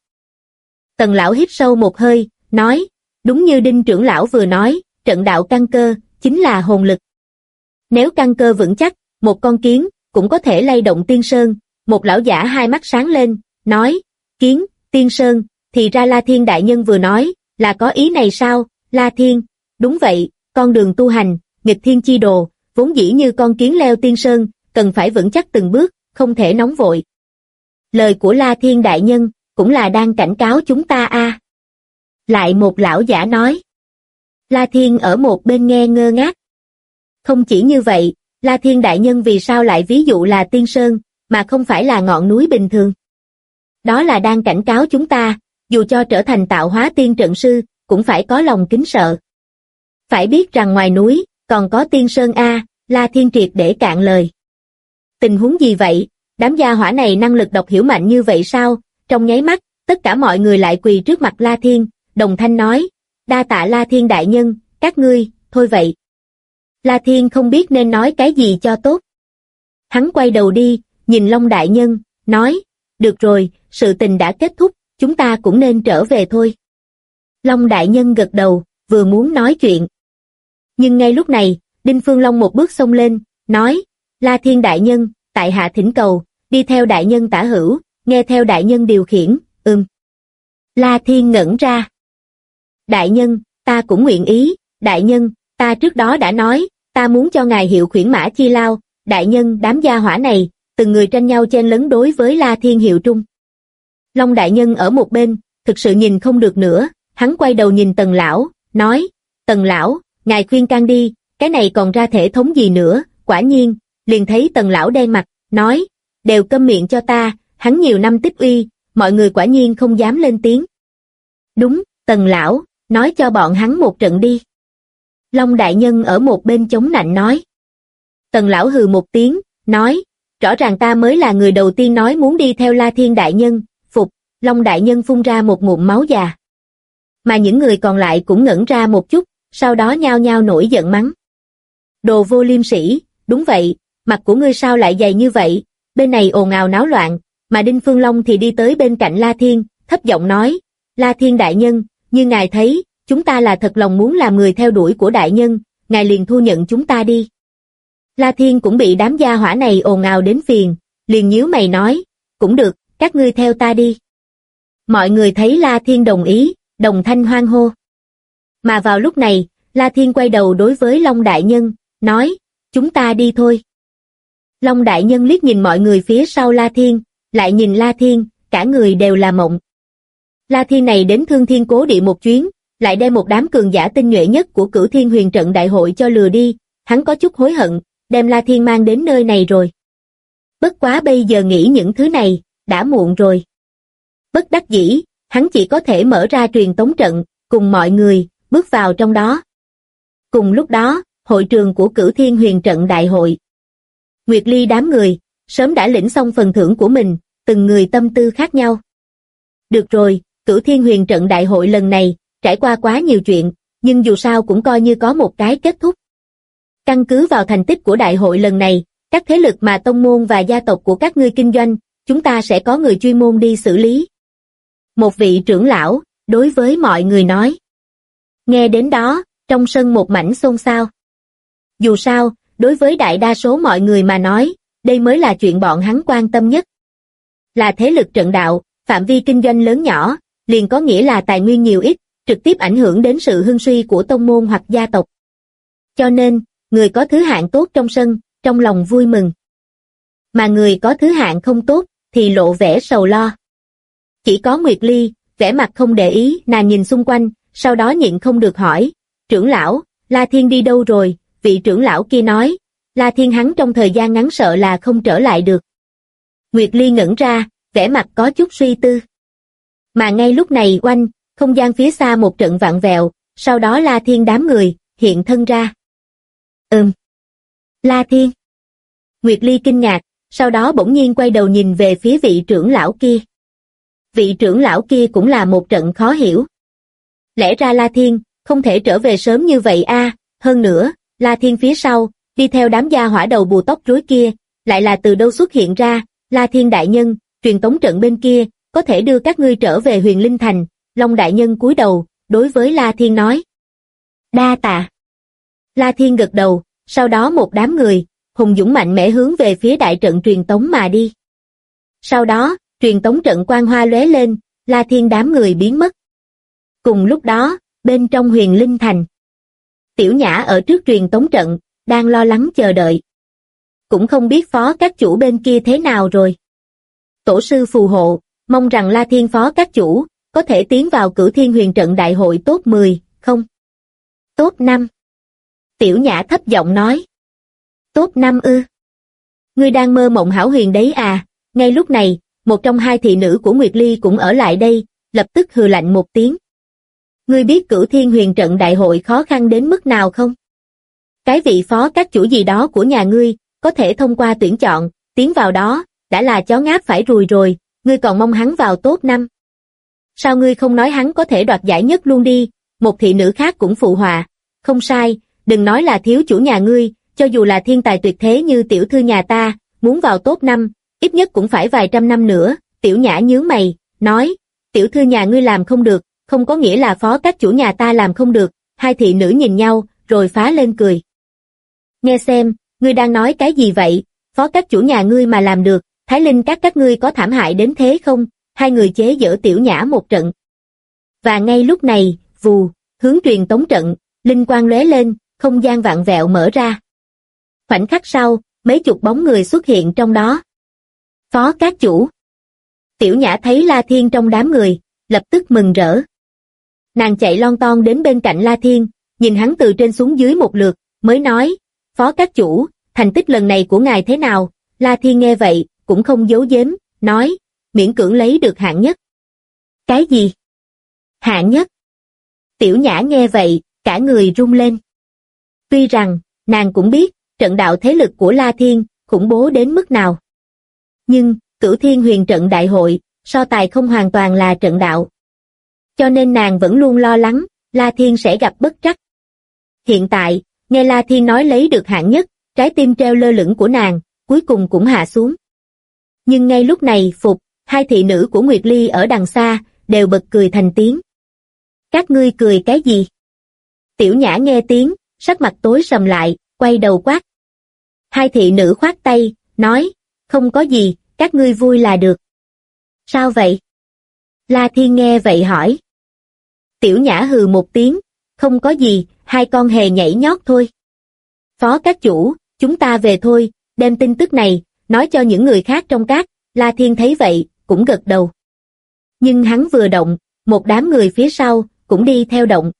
[SPEAKER 2] Tần lão hít sâu một hơi, nói, đúng như Đinh trưởng lão vừa nói, trận đạo căn cơ, chính là hồn lực. Nếu căn cơ vững chắc, một con kiến, cũng có thể lay động tiên sơn. Một lão giả hai mắt sáng lên, nói, kiến, tiên sơn, thì ra La Thiên đại nhân vừa nói, là có ý này sao? La Thiên, đúng vậy, con đường tu hành, nghịch thiên chi đồ, vốn dĩ như con kiến leo tiên sơn, cần phải vững chắc từng bước, không thể nóng vội. Lời của La Thiên đại nhân, cũng là đang cảnh cáo chúng ta a. Lại một lão giả nói. La Thiên ở một bên nghe ngơ ngác. Không chỉ như vậy, La Thiên đại nhân vì sao lại ví dụ là tiên sơn, mà không phải là ngọn núi bình thường? Đó là đang cảnh cáo chúng ta, dù cho trở thành tạo hóa tiên trận sư, cũng phải có lòng kính sợ. Phải biết rằng ngoài núi, còn có tiên sơn a. La Thiên triệt để cạn lời. Tình huống gì vậy? Đám gia hỏa này năng lực đọc hiểu mạnh như vậy sao? Trong nháy mắt, tất cả mọi người lại quỳ trước mặt La Thiên, đồng thanh nói, đa tạ La Thiên đại nhân, các ngươi, thôi vậy. La Thiên không biết nên nói cái gì cho tốt. Hắn quay đầu đi, nhìn Long đại nhân, nói, được rồi, sự tình đã kết thúc, chúng ta cũng nên trở về thôi. Long đại nhân gật đầu, vừa muốn nói chuyện. Nhưng ngay lúc này, Đinh Phương Long một bước xông lên, nói, La Thiên đại nhân, tại hạ thỉnh cầu, đi theo đại nhân tả hữu, nghe theo đại nhân điều khiển. La Thiên ngẩn ra. Đại nhân, ta cũng nguyện ý. Đại nhân, ta trước đó đã nói, ta muốn cho ngài hiệu khuyển mã chi lao. Đại nhân, đám gia hỏa này, từng người tranh nhau chen lấn đối với La Thiên hiệu trung. Long đại nhân ở một bên, thực sự nhìn không được nữa, hắn quay đầu nhìn Tần lão, nói, Tần lão, ngài khuyên can đi, cái này còn ra thể thống gì nữa? Quả nhiên, liền thấy Tần lão đen mặt, nói, đều câm miệng cho ta, hắn nhiều năm tích uy, mọi người quả nhiên không dám lên tiếng. Đúng, Tần lão, nói cho bọn hắn một trận đi. Long đại nhân ở một bên chống nạnh nói. Tần lão hừ một tiếng, nói, rõ ràng ta mới là người đầu tiên nói muốn đi theo La Thiên đại nhân. Phục. Long đại nhân phun ra một ngụm máu già. Mà những người còn lại cũng ngẩn ra một chút, sau đó nhao nhao nổi giận mắng. Đồ vô liêm sỉ, đúng vậy, mặt của ngươi sao lại dày như vậy? Bên này ồn ào náo loạn, mà Đinh Phương Long thì đi tới bên cạnh La Thiên, thấp giọng nói, La Thiên đại nhân, như ngài thấy, chúng ta là thật lòng muốn làm người theo đuổi của đại nhân, ngài liền thu nhận chúng ta đi. La Thiên cũng bị đám gia hỏa này ồn ào đến phiền, liền nhíu mày nói, cũng được, các ngươi theo ta đi. Mọi người thấy La Thiên đồng ý, đồng thanh hoan hô. Mà vào lúc này, La Thiên quay đầu đối với Long đại nhân, nói, chúng ta đi thôi. Long đại nhân liếc nhìn mọi người phía sau La Thiên, lại nhìn La Thiên, cả người đều là mộng. La Thiên này đến Thương Thiên Cố Địa một chuyến, lại đem một đám cường giả tinh nhuệ nhất của Cửu Thiên Huyền Trận đại hội cho lừa đi, hắn có chút hối hận, đem La Thiên mang đến nơi này rồi. Bất quá bây giờ nghĩ những thứ này, đã muộn rồi. Bất đắc dĩ, hắn chỉ có thể mở ra truyền tống trận, cùng mọi người, bước vào trong đó. Cùng lúc đó, hội trường của Cửu Thiên Huyền Trận đại hội. Nguyệt Ly đám người, sớm đã lĩnh xong phần thưởng của mình, từng người tâm tư khác nhau. Được rồi, Cửu Thiên Huyền Trận đại hội lần này, trải qua quá nhiều chuyện, nhưng dù sao cũng coi như có một cái kết thúc. Căn cứ vào thành tích của đại hội lần này, các thế lực mà tông môn và gia tộc của các ngươi kinh doanh, chúng ta sẽ có người chuyên môn đi xử lý. Một vị trưởng lão, đối với mọi người nói. Nghe đến đó, trong sân một mảnh xôn xao. Dù sao, đối với đại đa số mọi người mà nói, đây mới là chuyện bọn hắn quan tâm nhất. Là thế lực trận đạo, phạm vi kinh doanh lớn nhỏ, liền có nghĩa là tài nguyên nhiều ít, trực tiếp ảnh hưởng đến sự hưng suy của tông môn hoặc gia tộc. Cho nên, người có thứ hạng tốt trong sân, trong lòng vui mừng. Mà người có thứ hạng không tốt, thì lộ vẻ sầu lo. Chỉ có Nguyệt Ly, vẻ mặt không để ý, nàng nhìn xung quanh, sau đó nhịn không được hỏi, trưởng lão, La Thiên đi đâu rồi? Vị trưởng lão kia nói, La Thiên hắn trong thời gian ngắn sợ là không trở lại được. Nguyệt Ly ngẩn ra, vẻ mặt có chút suy tư. Mà ngay lúc này oanh, không gian phía xa một trận vặn vẹo, sau đó La Thiên đám người, hiện thân ra. La Thiên. Nguyệt Ly kinh ngạc, sau đó bỗng nhiên quay đầu nhìn về phía vị trưởng lão kia. Vị trưởng lão kia cũng là một trận khó hiểu. Lẽ ra La Thiên, không thể trở về sớm như vậy a, hơn nữa, La Thiên phía sau, đi theo đám gia hỏa đầu bù tóc rối kia, lại là từ đâu xuất hiện ra, La Thiên đại nhân, truyền tống trận bên kia, có thể đưa các ngươi trở về Huyền Linh Thành, Long đại nhân cúi đầu, đối với La Thiên nói. Đa tạ. La Thiên gật đầu, sau đó một đám người, hùng dũng mạnh mẽ hướng về phía đại trận truyền tống mà đi. Sau đó, truyền tống trận quang hoa lóe lên, La Thiên đám người biến mất. Cùng lúc đó, bên trong Huyền Linh Thành, Tiểu Nhã ở trước truyền tống trận, đang lo lắng chờ đợi. Cũng không biết phó các chủ bên kia thế nào rồi. Tổ sư phù hộ, mong rằng La Thiên phó các chủ, có thể tiến vào Cửu Thiên Huyền Trận đại hội top 10, không? Top 5. Tiểu Nhã thấp giọng nói. Top 5 ư? Ngươi đang mơ mộng hão huyền đấy à? Ngay lúc này, một trong hai thị nữ của Nguyệt Ly cũng ở lại đây, lập tức hừ lạnh một tiếng. Ngươi biết Cửu Thiên Huyền Trận đại hội khó khăn đến mức nào không? Cái vị phó các chủ gì đó của nhà ngươi, có thể thông qua tuyển chọn, tiến vào đó, đã là chó ngáp phải ruồi rồi, ngươi còn mong hắn vào top 5. Sao ngươi không nói hắn có thể đoạt giải nhất luôn đi? Một thị nữ khác cũng phụ họa. Không sai, đừng nói là thiếu chủ nhà ngươi, cho dù là thiên tài tuyệt thế như tiểu thư nhà ta, muốn vào top 5, ít nhất cũng phải vài trăm năm nữa. Tiểu Nhã nhướng mày, nói, tiểu thư nhà ngươi làm không được, không có nghĩa là phó các chủ nhà ta làm không được. Hai thị nữ nhìn nhau, rồi phá lên cười. Nghe xem, ngươi đang nói cái gì vậy? Phó các chủ nhà ngươi mà làm được, Thái Linh các ngươi có thảm hại đến thế không? Hai người chế giễu Tiểu Nhã một trận. Và ngay lúc này, vù, hướng truyền tống trận, linh quang lóe lên, không gian vặn vẹo mở ra. Khoảnh khắc sau, mấy chục bóng người xuất hiện trong đó. Phó các chủ. Tiểu Nhã thấy La Thiên trong đám người, lập tức mừng rỡ. Nàng chạy lon ton đến bên cạnh La Thiên, nhìn hắn từ trên xuống dưới một lượt, mới nói, phó các chủ, thành tích lần này của ngài thế nào? La Thiên nghe vậy, cũng không giấu giếm, nói, miễn cưỡng lấy được hạng nhất. Cái gì? Hạng nhất? Tiểu Nhã nghe vậy, cả người rung lên. Tuy rằng, nàng cũng biết, trận đạo thế lực của La Thiên, khủng bố đến mức nào. Nhưng, Cửu Thiên Huyền Trận đại hội, so tài không hoàn toàn là trận đạo. Cho nên nàng vẫn luôn lo lắng, La Thiên sẽ gặp bất trắc. Hiện tại, nghe La Thiên nói lấy được hạng nhất, trái tim treo lơ lửng của nàng, cuối cùng cũng hạ xuống. Nhưng ngay lúc này, hai thị nữ của Nguyệt Ly ở đằng xa, đều bật cười thành tiếng. Các ngươi cười cái gì? Tiểu Nhã nghe tiếng, sắc mặt tối sầm lại, quay đầu quát. Hai thị nữ khoát tay, nói, không có gì, các ngươi vui là được. Sao vậy? La Thiên nghe vậy hỏi. Tiểu Nhã hừ một tiếng, không có gì, hai con hề nhảy nhót thôi. Phó các chủ, chúng ta về thôi, đem tin tức này, nói cho những người khác trong các. La Thiên thấy vậy, cũng gật đầu. Nhưng hắn vừa động, một đám người phía sau, cũng đi theo động.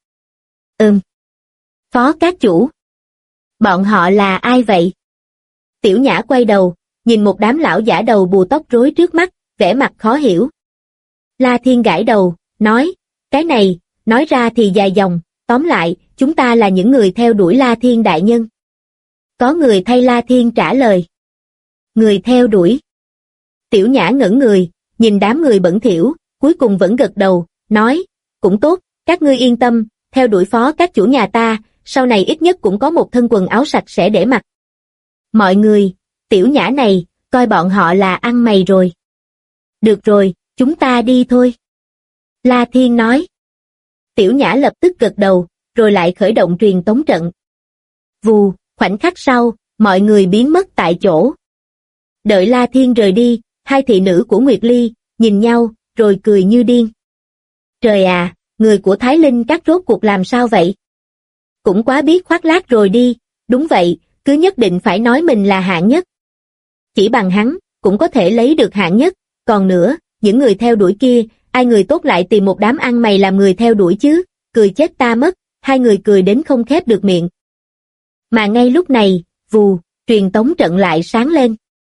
[SPEAKER 2] Phó các chủ. Bọn họ là ai vậy? Tiểu Nhã quay đầu, nhìn một đám lão giả đầu bù tóc rối trước mắt, vẻ mặt khó hiểu. La Thiên gãi đầu, nói, cái này, nói ra thì dài dòng, tóm lại, chúng ta là những người theo đuổi La Thiên đại nhân. Có người thay La Thiên trả lời. Người theo đuổi. Tiểu Nhã ngẩn người, nhìn đám người bẩn thỉu, cuối cùng vẫn gật đầu, nói, cũng tốt, các ngươi yên tâm, theo đuổi phó các chủ nhà ta, sau này ít nhất cũng có một thân quần áo sạch sẽ để mặc. Mọi người, Tiểu Nhã này, coi bọn họ là ăn mày rồi. Được rồi, chúng ta đi thôi. La Thiên nói. Tiểu Nhã lập tức gật đầu, rồi lại khởi động truyền tống trận. Vù, khoảnh khắc sau, mọi người biến mất tại chỗ. Đợi La Thiên rời đi, hai thị nữ của Nguyệt Ly, nhìn nhau, rồi cười như điên. Trời à, người của Thái Linh các rốt cuộc làm sao vậy? Cũng quá biết khoác lác rồi đi, đúng vậy, cứ nhất định phải nói mình là hạng nhất. Chỉ bằng hắn, cũng có thể lấy được hạng nhất, còn nữa, những người theo đuổi kia, ai người tốt lại tìm một đám ăn mày làm người theo đuổi chứ, cười chết ta mất, hai người cười đến không khép được miệng. Mà ngay lúc này, vù, truyền tống trận lại sáng lên.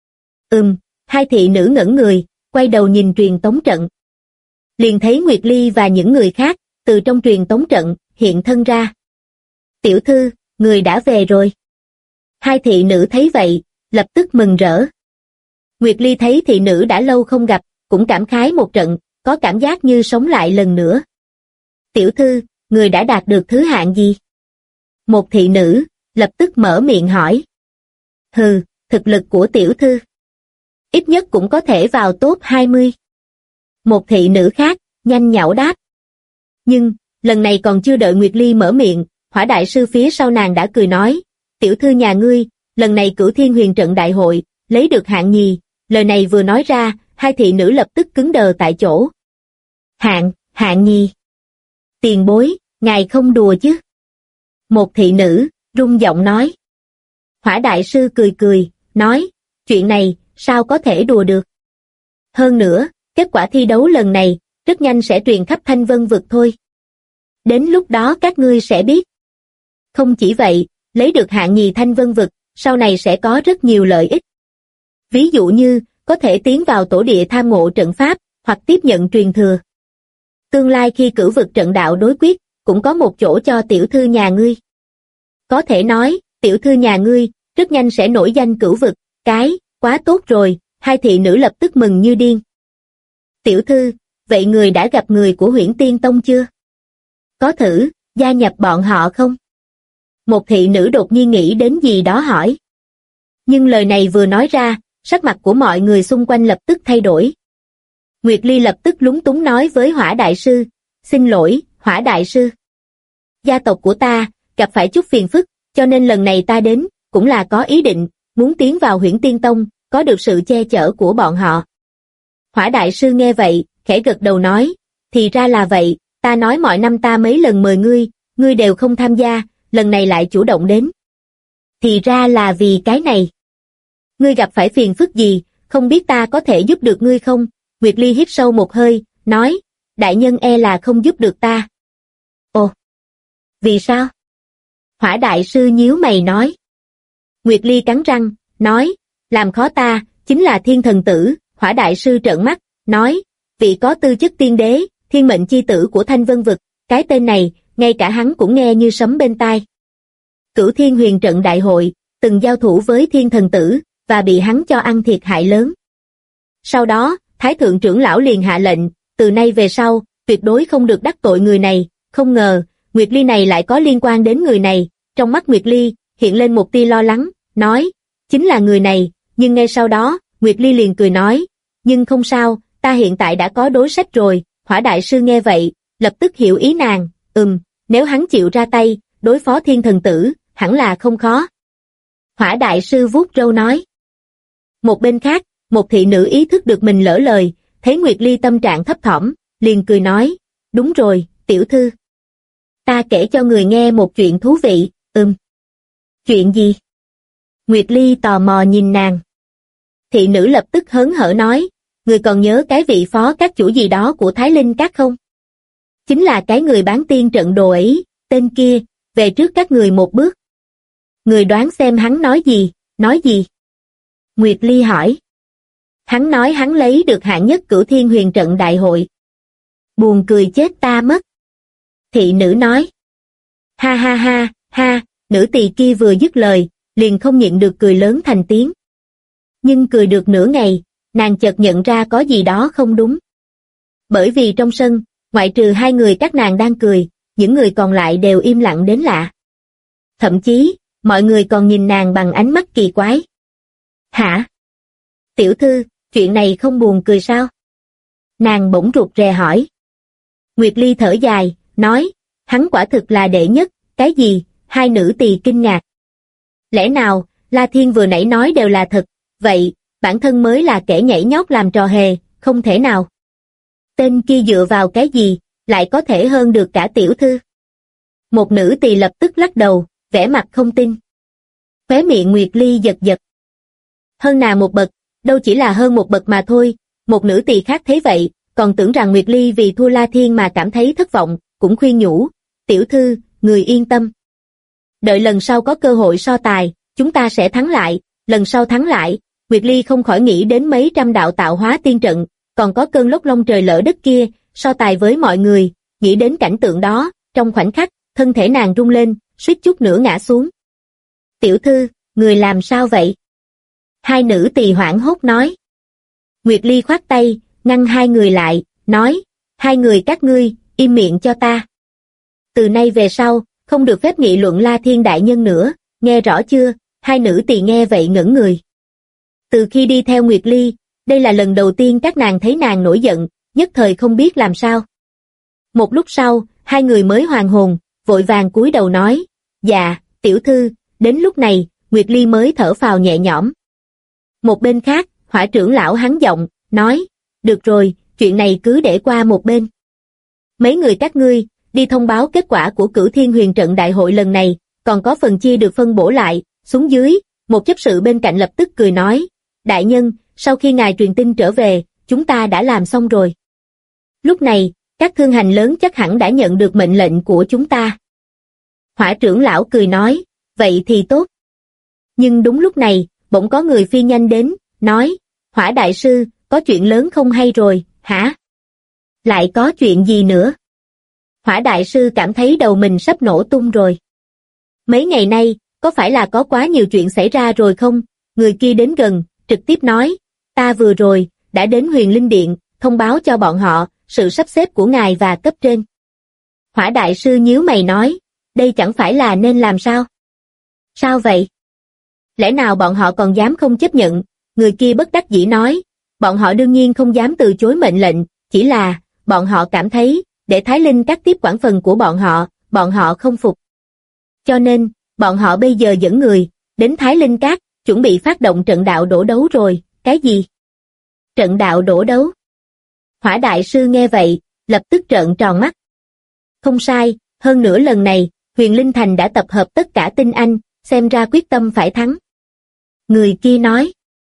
[SPEAKER 2] Hai thị nữ ngẩn người, quay đầu nhìn truyền tống trận. Liền thấy Nguyệt Ly và những người khác, từ trong truyền tống trận, hiện thân ra. Tiểu thư, người đã về rồi. Hai thị nữ thấy vậy, lập tức mừng rỡ. Nguyệt Ly thấy thị nữ đã lâu không gặp, cũng cảm khái một trận, có cảm giác như sống lại lần nữa. Tiểu thư, người đã đạt được thứ hạng gì? Một thị nữ, lập tức mở miệng hỏi. Hừ, thực lực của tiểu thư. Ít nhất cũng có thể vào top 20. Một thị nữ khác, nhanh nhảu đáp. Nhưng, lần này còn chưa đợi Nguyệt Ly mở miệng, Hỏa đại sư phía sau nàng đã cười nói, tiểu thư nhà ngươi, lần này Cửu Thiên Huyền Trận đại hội, lấy được hạng nhì, lời này vừa nói ra, hai thị nữ lập tức cứng đờ tại chỗ. Hạng nhì. Tiền bối, ngài không đùa chứ? Một thị nữ, rung giọng nói. Hỏa đại sư cười, nói, chuyện này, sao có thể đùa được? Hơn nữa, kết quả thi đấu lần này, rất nhanh sẽ truyền khắp Thanh Vân vực thôi. Đến lúc đó các ngươi sẽ biết. Không chỉ vậy, lấy được hạng nhì Thanh Vân vực, sau này sẽ có rất nhiều lợi ích. Ví dụ như, có thể tiến vào tổ địa tham ngộ trận pháp, hoặc tiếp nhận truyền thừa. Tương lai khi cửu vực trận đạo đối quyết, cũng có một chỗ cho tiểu thư nhà ngươi. Có thể nói, tiểu thư nhà ngươi, rất nhanh sẽ nổi danh cửu vực, quá tốt rồi, hai thị nữ lập tức mừng như điên. Tiểu thư, vậy người đã gặp người của Huyễn Tiên Tông chưa? Có thử, gia nhập bọn họ không? Một thị nữ đột nhiên nghĩ đến gì đó hỏi. Nhưng lời này vừa nói ra, sắc mặt của mọi người xung quanh lập tức thay đổi. Nguyệt Ly lập tức lúng túng nói với Hỏa đại sư, xin lỗi, Hỏa đại sư. Gia tộc của ta, gặp phải chút phiền phức, cho nên lần này ta đến, cũng là có ý định, muốn tiến vào Huyễn Tiên Tông, có được sự che chở của bọn họ. Hỏa đại sư nghe vậy, khẽ gật đầu nói, thì ra là vậy, ta nói mọi năm ta mấy lần mời ngươi đều không tham gia, lần này lại chủ động đến. Thì ra là vì cái này. Ngươi gặp phải phiền phức gì, không biết ta có thể giúp được ngươi không? Nguyệt Ly hít sâu một hơi, nói, đại nhân e là không giúp được ta. Ồ, vì sao? Hỏa đại sư nhíu mày nói. Nguyệt Ly cắn răng, nói, làm khó ta, chính là Thiên Thần Tử. Hỏa đại sư trợn mắt, nói, vị có tư chất tiên đế, thiên mệnh chi tử của Thanh Vân vực, cái tên này, ngay cả hắn cũng nghe như sấm bên tai. Cửu Thiên Huyền Trận đại hội, từng giao thủ với Thiên Thần Tử, và bị hắn cho ăn thiệt hại lớn. Sau đó, Thái Thượng trưởng lão liền hạ lệnh, từ nay về sau, tuyệt đối không được đắc tội người này, không ngờ, Nguyệt Ly này lại có liên quan đến người này, trong mắt Nguyệt Ly, hiện lên một tia lo lắng, nói, chính là người này, nhưng ngay sau đó, Nguyệt Ly liền cười nói, nhưng không sao, ta hiện tại đã có đối sách rồi. Hỏa đại sư nghe vậy, lập tức hiểu ý nàng, nếu hắn chịu ra tay, đối phó Thiên Thần Tử, hẳn là không khó. Hỏa đại sư vuốt râu nói. Một bên khác, một thị nữ ý thức được mình lỡ lời, thấy Nguyệt Ly tâm trạng thấp thỏm, liền cười nói, đúng rồi, tiểu thư. Ta kể cho người nghe một chuyện thú vị, Chuyện gì? Nguyệt Ly tò mò nhìn nàng. Thị nữ lập tức hớn hở nói, người còn nhớ cái vị phó các chủ gì đó của Thái Linh Các không? Chính là cái người bán tiên trận đồ ấy, tên kia, về trước các người một bước. Người đoán xem hắn nói gì? Nguyệt Ly hỏi. Hắn nói hắn lấy được hạng nhất Cửu Thiên Huyền Trận đại hội. Buồn cười chết ta mất. Thị nữ nói. Ha, nữ tỳ kia vừa dứt lời, liền không nhịn được cười lớn thành tiếng. Nhưng cười được nửa ngày, nàng chợt nhận ra có gì đó không đúng. Bởi vì trong sân, ngoại trừ hai người các nàng đang cười, những người còn lại đều im lặng đến lạ. Thậm chí, mọi người còn nhìn nàng bằng ánh mắt kỳ quái. Hả? Tiểu thư, chuyện này không buồn cười sao? Nàng bỗng rụt rè hỏi. Nguyệt Ly thở dài, nói, hắn quả thực là đệ nhất, cái gì? Hai nữ tỳ kinh ngạc. Lẽ nào, La Thiên vừa nãy nói đều là thật, vậy, bản thân mới là kẻ nhảy nhót làm trò hề, không thể nào. Tên kia dựa vào cái gì, lại có thể hơn được cả tiểu thư? Một nữ tỳ lập tức lắc đầu, vẻ mặt không tin. Khóe miệng Nguyệt Ly giật giật. Hơn nàng một bậc, đâu chỉ là hơn một bậc mà thôi, một nữ tỳ khác thấy vậy, còn tưởng rằng Nguyệt Ly vì thua La Thiên mà cảm thấy thất vọng, cũng khuyên nhủ, tiểu thư, người yên tâm. Đợi lần sau có cơ hội so tài, chúng ta sẽ thắng lại, lần sau thắng lại, Nguyệt Ly không khỏi nghĩ đến mấy trăm đạo tạo hóa tiên trận, còn có cơn lốc long trời lỡ đất kia, so tài với mọi người, nghĩ đến cảnh tượng đó, trong khoảnh khắc, thân thể nàng rung lên, suýt chút nữa ngã xuống. Tiểu thư, người làm sao vậy? Hai nữ tỳ hoảng hốt nói. Nguyệt Ly khoát tay, ngăn hai người lại, nói, hai người các ngươi, im miệng cho ta. Từ nay về sau, không được phép nghị luận La Thiên đại nhân nữa, nghe rõ chưa? Hai nữ tỳ nghe vậy ngẩn người. Từ khi đi theo Nguyệt Ly, đây là lần đầu tiên các nàng thấy nàng nổi giận, nhất thời không biết làm sao. Một lúc sau, hai người mới hoàn hồn, vội vàng cúi đầu nói, dạ, tiểu thư, đến lúc này, Nguyệt Ly mới thở phào nhẹ nhõm. Một bên khác, Hỏa trưởng lão hắn giọng, nói, được rồi, chuyện này cứ để qua một bên. Mấy người các ngươi, đi thông báo kết quả của Cửu Thiên Huyền Trận đại hội lần này, còn có phần chia được phân bổ lại, xuống dưới, một chấp sự bên cạnh lập tức cười nói, đại nhân, sau khi ngài truyền tin trở về, chúng ta đã làm xong rồi. Lúc này, các thương hành lớn chắc hẳn đã nhận được mệnh lệnh của chúng ta. Hỏa trưởng lão cười nói, vậy thì tốt. Nhưng đúng lúc này, bỗng có người phi nhanh đến, nói, Hỏa đại sư, có chuyện lớn không hay rồi, hả? Lại có chuyện gì nữa? Hỏa đại sư cảm thấy đầu mình sắp nổ tung rồi. Mấy ngày nay, có phải là có quá nhiều chuyện xảy ra rồi không? Người kia đến gần, trực tiếp nói, ta vừa rồi, đã đến Huyền Linh Điện, thông báo cho bọn họ, sự sắp xếp của ngài và cấp trên. Hỏa đại sư nhíu mày nói, đây chẳng phải là nên làm sao? Sao vậy? Lẽ nào bọn họ còn dám không chấp nhận? Người kia bất đắc dĩ nói, bọn họ đương nhiên không dám từ chối mệnh lệnh, chỉ là, bọn họ cảm thấy, để Thái Linh Các tiếp quản phần của bọn họ không phục. Cho nên, bọn họ bây giờ dẫn người, đến Thái Linh Các, chuẩn bị phát động trận đạo đổ đấu rồi, cái gì? Trận đạo đổ đấu? Hỏa đại sư nghe vậy, lập tức trợn tròn mắt. Không sai, hơn nữa lần này, Huyền Linh Thành đã tập hợp tất cả tinh anh, xem ra quyết tâm phải thắng. Người kia nói.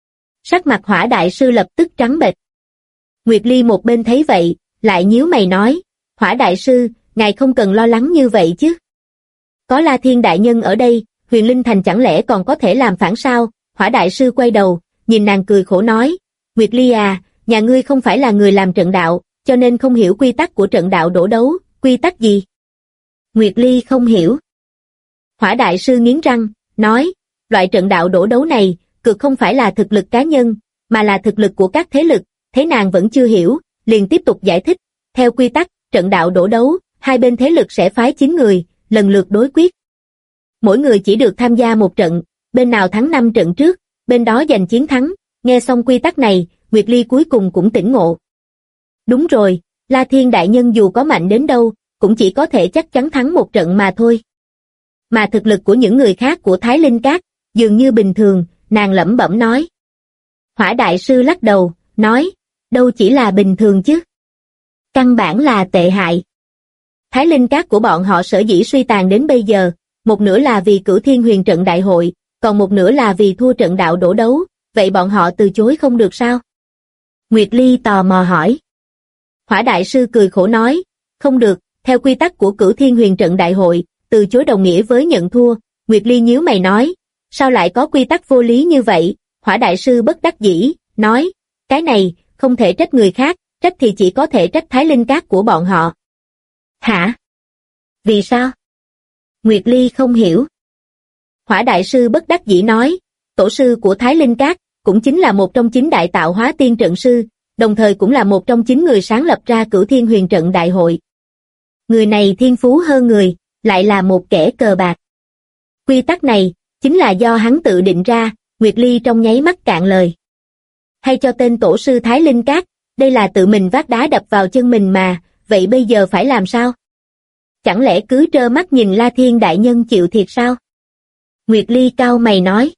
[SPEAKER 2] Sắc mặt Hỏa đại sư lập tức trắng bệch. Nguyệt Ly một bên thấy vậy, lại nhíu mày nói, Hỏa đại sư, ngài không cần lo lắng như vậy chứ. Có La Thiên đại nhân ở đây, Huyền Linh Thành chẳng lẽ còn có thể làm phản sao? Hỏa đại sư quay đầu, nhìn nàng cười khổ nói, Nguyệt Ly à, nhà ngươi không phải là người làm trận đạo, cho nên không hiểu quy tắc của trận đạo đổ đấu, quy tắc gì? Nguyệt Ly không hiểu. Hỏa đại sư nghiến răng, nói, loại trận đạo đổ đấu này, cực không phải là thực lực cá nhân, mà là thực lực của các thế lực, thế nàng vẫn chưa hiểu, liền tiếp tục giải thích, theo quy tắc, trận đạo đổ đấu, hai bên thế lực sẽ phái 9 người, lần lượt đối quyết. Mỗi người chỉ được tham gia một trận, bên nào thắng 5 trận trước, bên đó giành chiến thắng, nghe xong quy tắc này, Nguyệt Ly cuối cùng cũng tỉnh ngộ. Đúng rồi, La Thiên đại nhân dù có mạnh đến đâu, cũng chỉ có thể chắc chắn thắng một trận mà thôi. Mà thực lực của những người khác của Thái Linh Các, dường như bình thường, nàng lẩm bẩm nói. Hỏa đại sư lắc đầu, nói, đâu chỉ là bình thường chứ. Căn bản là tệ hại. Thái Linh Các của bọn họ sở dĩ suy tàn đến bây giờ, một nửa là vì Cửu Thiên Huyền Trận đại hội, còn một nửa là vì thua trận đạo đổ đấu, vậy bọn họ từ chối không được sao? Nguyệt Ly tò mò hỏi. Hỏa đại sư cười khổ nói, không được, theo quy tắc của Cửu Thiên Huyền Trận đại hội, từ chối đồng nghĩa với nhận thua. Nguyệt Ly nhíu mày nói, sao lại có quy tắc vô lý như vậy? Hỏa đại sư bất đắc dĩ, nói, cái này, không thể trách người khác, trách thì chỉ có thể trách Thái Linh Các của bọn họ. Hả? Vì sao? Nguyệt Ly không hiểu. Hỏa đại sư bất đắc dĩ nói, tổ sư của Thái Linh Các, cũng chính là một trong 9 đại tạo hóa tiên trận sư, đồng thời cũng là một trong 9 người sáng lập ra Cửu Thiên Huyền Trận đại hội. Người này thiên phú hơn người, lại là một kẻ cờ bạc. Quy tắc này, chính là do hắn tự định ra, Nguyệt Ly trong nháy mắt cạn lời. Hay cho tên tổ sư Thái Linh Các, đây là tự mình vác đá đập vào chân mình mà, vậy bây giờ phải làm sao? Chẳng lẽ cứ trơ mắt nhìn La Thiên đại nhân chịu thiệt sao? Nguyệt Ly cau mày nói.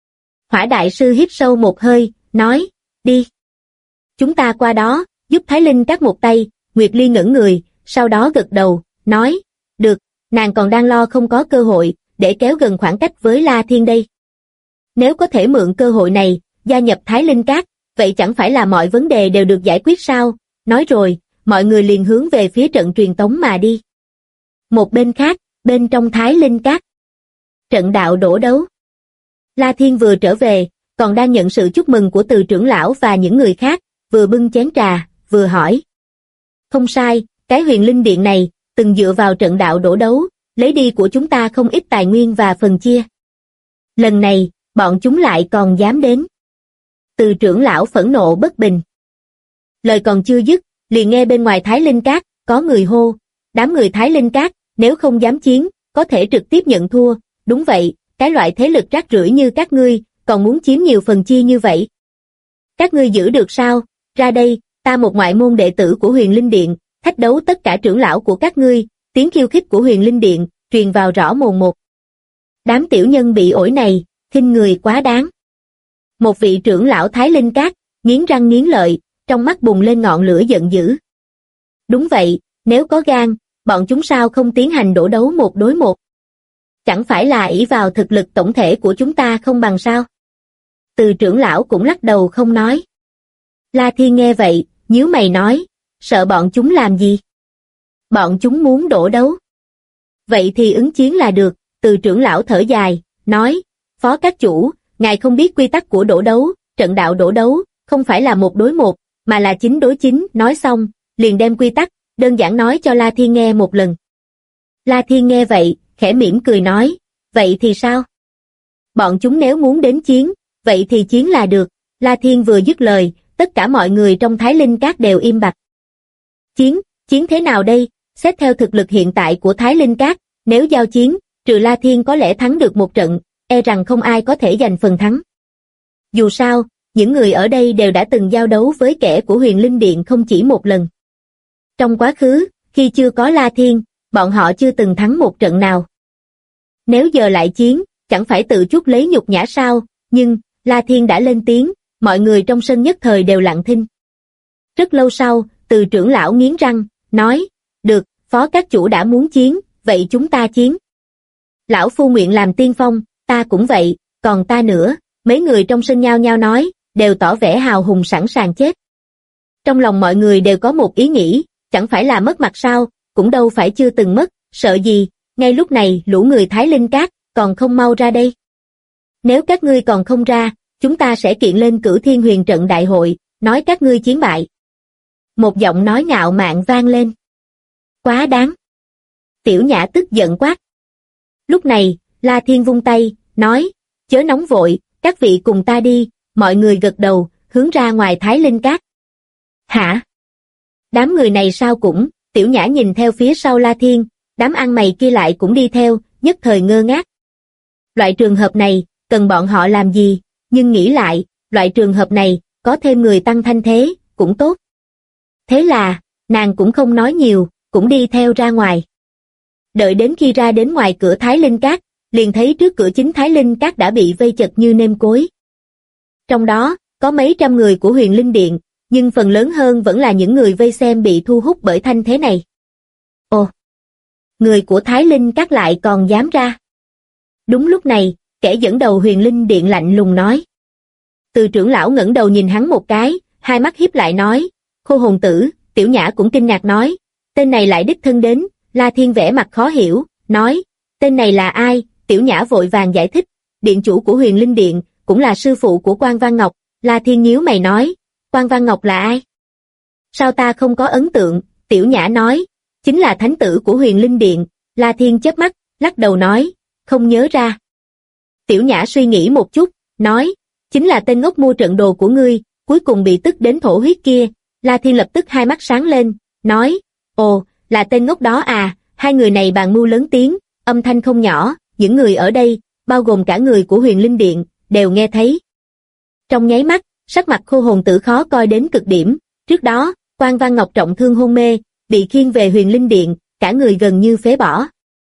[SPEAKER 2] Hỏa đại sư hít sâu một hơi, nói, đi. Chúng ta qua đó, giúp Thái Linh Các một tay. Nguyệt Ly ngẩng người, sau đó gật đầu, nói, được, nàng còn đang lo không có cơ hội, để kéo gần khoảng cách với La Thiên đây. Nếu có thể mượn cơ hội này, gia nhập Thái Linh Các, vậy chẳng phải là mọi vấn đề đều được giải quyết sao? nói rồi, mọi người liền hướng về phía trận truyền tống mà đi. Một bên khác, bên trong Thái Linh Các. Trận đạo đổ đấu. La Thiên vừa trở về, còn đang nhận sự chúc mừng của Từ trưởng lão và những người khác, vừa bưng chén trà, vừa hỏi. Không sai, cái Huyền Linh Điện này, từng dựa vào trận đạo đổ đấu, lấy đi của chúng ta không ít tài nguyên và phần chia. Lần này, bọn chúng lại còn dám đến. Từ trưởng lão phẫn nộ bất bình. Lời còn chưa dứt, liền nghe bên ngoài Thái Linh Các, có người hô, đám người Thái Linh Các, nếu không dám chiến, có thể trực tiếp nhận thua, đúng vậy, cái loại thế lực rác rưởi như các ngươi, còn muốn chiếm nhiều phần chia như vậy. Các ngươi giữ được sao, ra đây, ta một ngoại môn đệ tử của Huyền Linh Điện, thách đấu tất cả trưởng lão của các ngươi, tiếng khiêu khích của Huyền Linh Điện, truyền vào rõ mồn một. Đám tiểu nhân bị ổi này, khinh người quá đáng. Một vị trưởng lão Thái Linh Các, nghiến răng nghiến lợi, trong mắt bùng lên ngọn lửa giận dữ. Đúng vậy, nếu có gan, bọn chúng sao không tiến hành đổ đấu một đối một? Chẳng phải là ỷ vào thực lực tổng thể của chúng ta không bằng sao? Từ trưởng lão cũng lắc đầu không nói. La Thiên nghe vậy, nhíu mày nói, sợ bọn chúng làm gì? Bọn chúng muốn đổ đấu. Vậy thì ứng chiến là được, từ trưởng lão thở dài, nói, phó các chủ, ngài không biết quy tắc của đổ đấu, trận đạo đổ đấu, không phải là một đối một, mà là 9 đối 9, nói xong, liền đem quy tắc, đơn giản nói cho La Thiên nghe một lần. La Thiên nghe vậy, khẽ mỉm cười nói, vậy thì sao? Bọn chúng nếu muốn đến chiến, vậy thì chiến là được. La Thiên vừa dứt lời, tất cả mọi người trong Thái Linh Các đều im bặt. Chiến thế nào đây? Xét theo thực lực hiện tại của Thái Linh Các, nếu giao chiến, trừ La Thiên có lẽ thắng được một trận, e rằng không ai có thể giành phần thắng. Dù sao, những người ở đây đều đã từng giao đấu với kẻ của Huyền Linh Điện không chỉ một lần. Trong quá khứ, khi chưa có La Thiên, bọn họ chưa từng thắng một trận nào. Nếu giờ lại chiến, chẳng phải tự chuốc lấy nhục nhã sao? Nhưng, La Thiên đã lên tiếng, mọi người trong sân nhất thời đều lặng thinh. Rất lâu sau, từ trưởng lão nghiến răng, nói, được, phó các chủ đã muốn chiến, vậy chúng ta chiến. Lão phu nguyện làm tiên phong, ta cũng vậy, còn ta nữa, mấy người trong sân nhao nhao nói, đều tỏ vẻ hào hùng sẵn sàng chết. Trong lòng mọi người đều có một ý nghĩ, chẳng phải là mất mặt sao, cũng đâu phải chưa từng mất, sợ gì, ngay lúc này lũ người Thái Linh Các, còn không mau ra đây. Nếu các ngươi còn không ra, chúng ta sẽ kiện lên Cửu Thiên Huyền Trận đại hội, nói các ngươi chiến bại. Một giọng nói ngạo mạn vang lên. Quá đáng. Tiểu Nhã tức giận quát. Lúc này, La Thiên vung tay, nói, chớ nóng vội, các vị cùng ta đi, mọi người gật đầu, hướng ra ngoài Thái Linh Các. Hả? Đám người này sao cũng, Tiểu Nhã nhìn theo phía sau La Thiên, đám ăn mày kia lại cũng đi theo, nhất thời ngơ ngác. Loại trường hợp này, cần bọn họ làm gì, nhưng nghĩ lại, loại trường hợp này, có thêm người tăng thanh thế, cũng tốt. Thế là, nàng cũng không nói nhiều, cũng đi theo ra ngoài. Đợi đến khi ra đến ngoài cửa Thái Linh Các, liền thấy trước cửa chính Thái Linh Các đã bị vây chật như nêm cối. Trong đó, có mấy trăm người của Huyền Linh Điện, nhưng phần lớn hơn vẫn là những người vây xem bị thu hút bởi thanh thế này. Ồ! Người của Thái Linh Các lại còn dám ra. Đúng lúc này, kẻ dẫn đầu Huyền Linh Điện lạnh lùng nói. Từ trưởng lão ngẩng đầu nhìn hắn một cái, hai mắt híp lại nói, Khô Hồn Tử, Tiểu Nhã cũng kinh ngạc nói, tên này lại đích thân đến. La Thiên vẻ mặt khó hiểu, nói, tên này là ai? Tiểu Nhã vội vàng giải thích, điện chủ của Huyền Linh Điện, cũng là sư phụ của Quan Văn Ngọc. La Thiên nhíu mày nói, Quan Văn Ngọc là ai? Sao ta không có ấn tượng? Tiểu Nhã nói, chính là thánh tử của Huyền Linh Điện. La Thiên chớp mắt, lắc đầu nói, không nhớ ra. Tiểu Nhã suy nghĩ một chút, nói, chính là tên ngốc mua trận đồ của ngươi, cuối cùng bị tức đến thổ huyết kia. La Thiên lập tức hai mắt sáng lên, nói, ồ, là tên ngốc đó à? Hai người này bàn mưu lớn tiếng, âm thanh không nhỏ, những người ở đây, bao gồm cả người của Huyền Linh Điện, đều nghe thấy. Trong nháy mắt, sắc mặt Khô Hồn Tử khó coi đến cực điểm, trước đó, Quan Văn Ngọc trọng thương hôn mê, bị khiêng về Huyền Linh Điện, cả người gần như phế bỏ.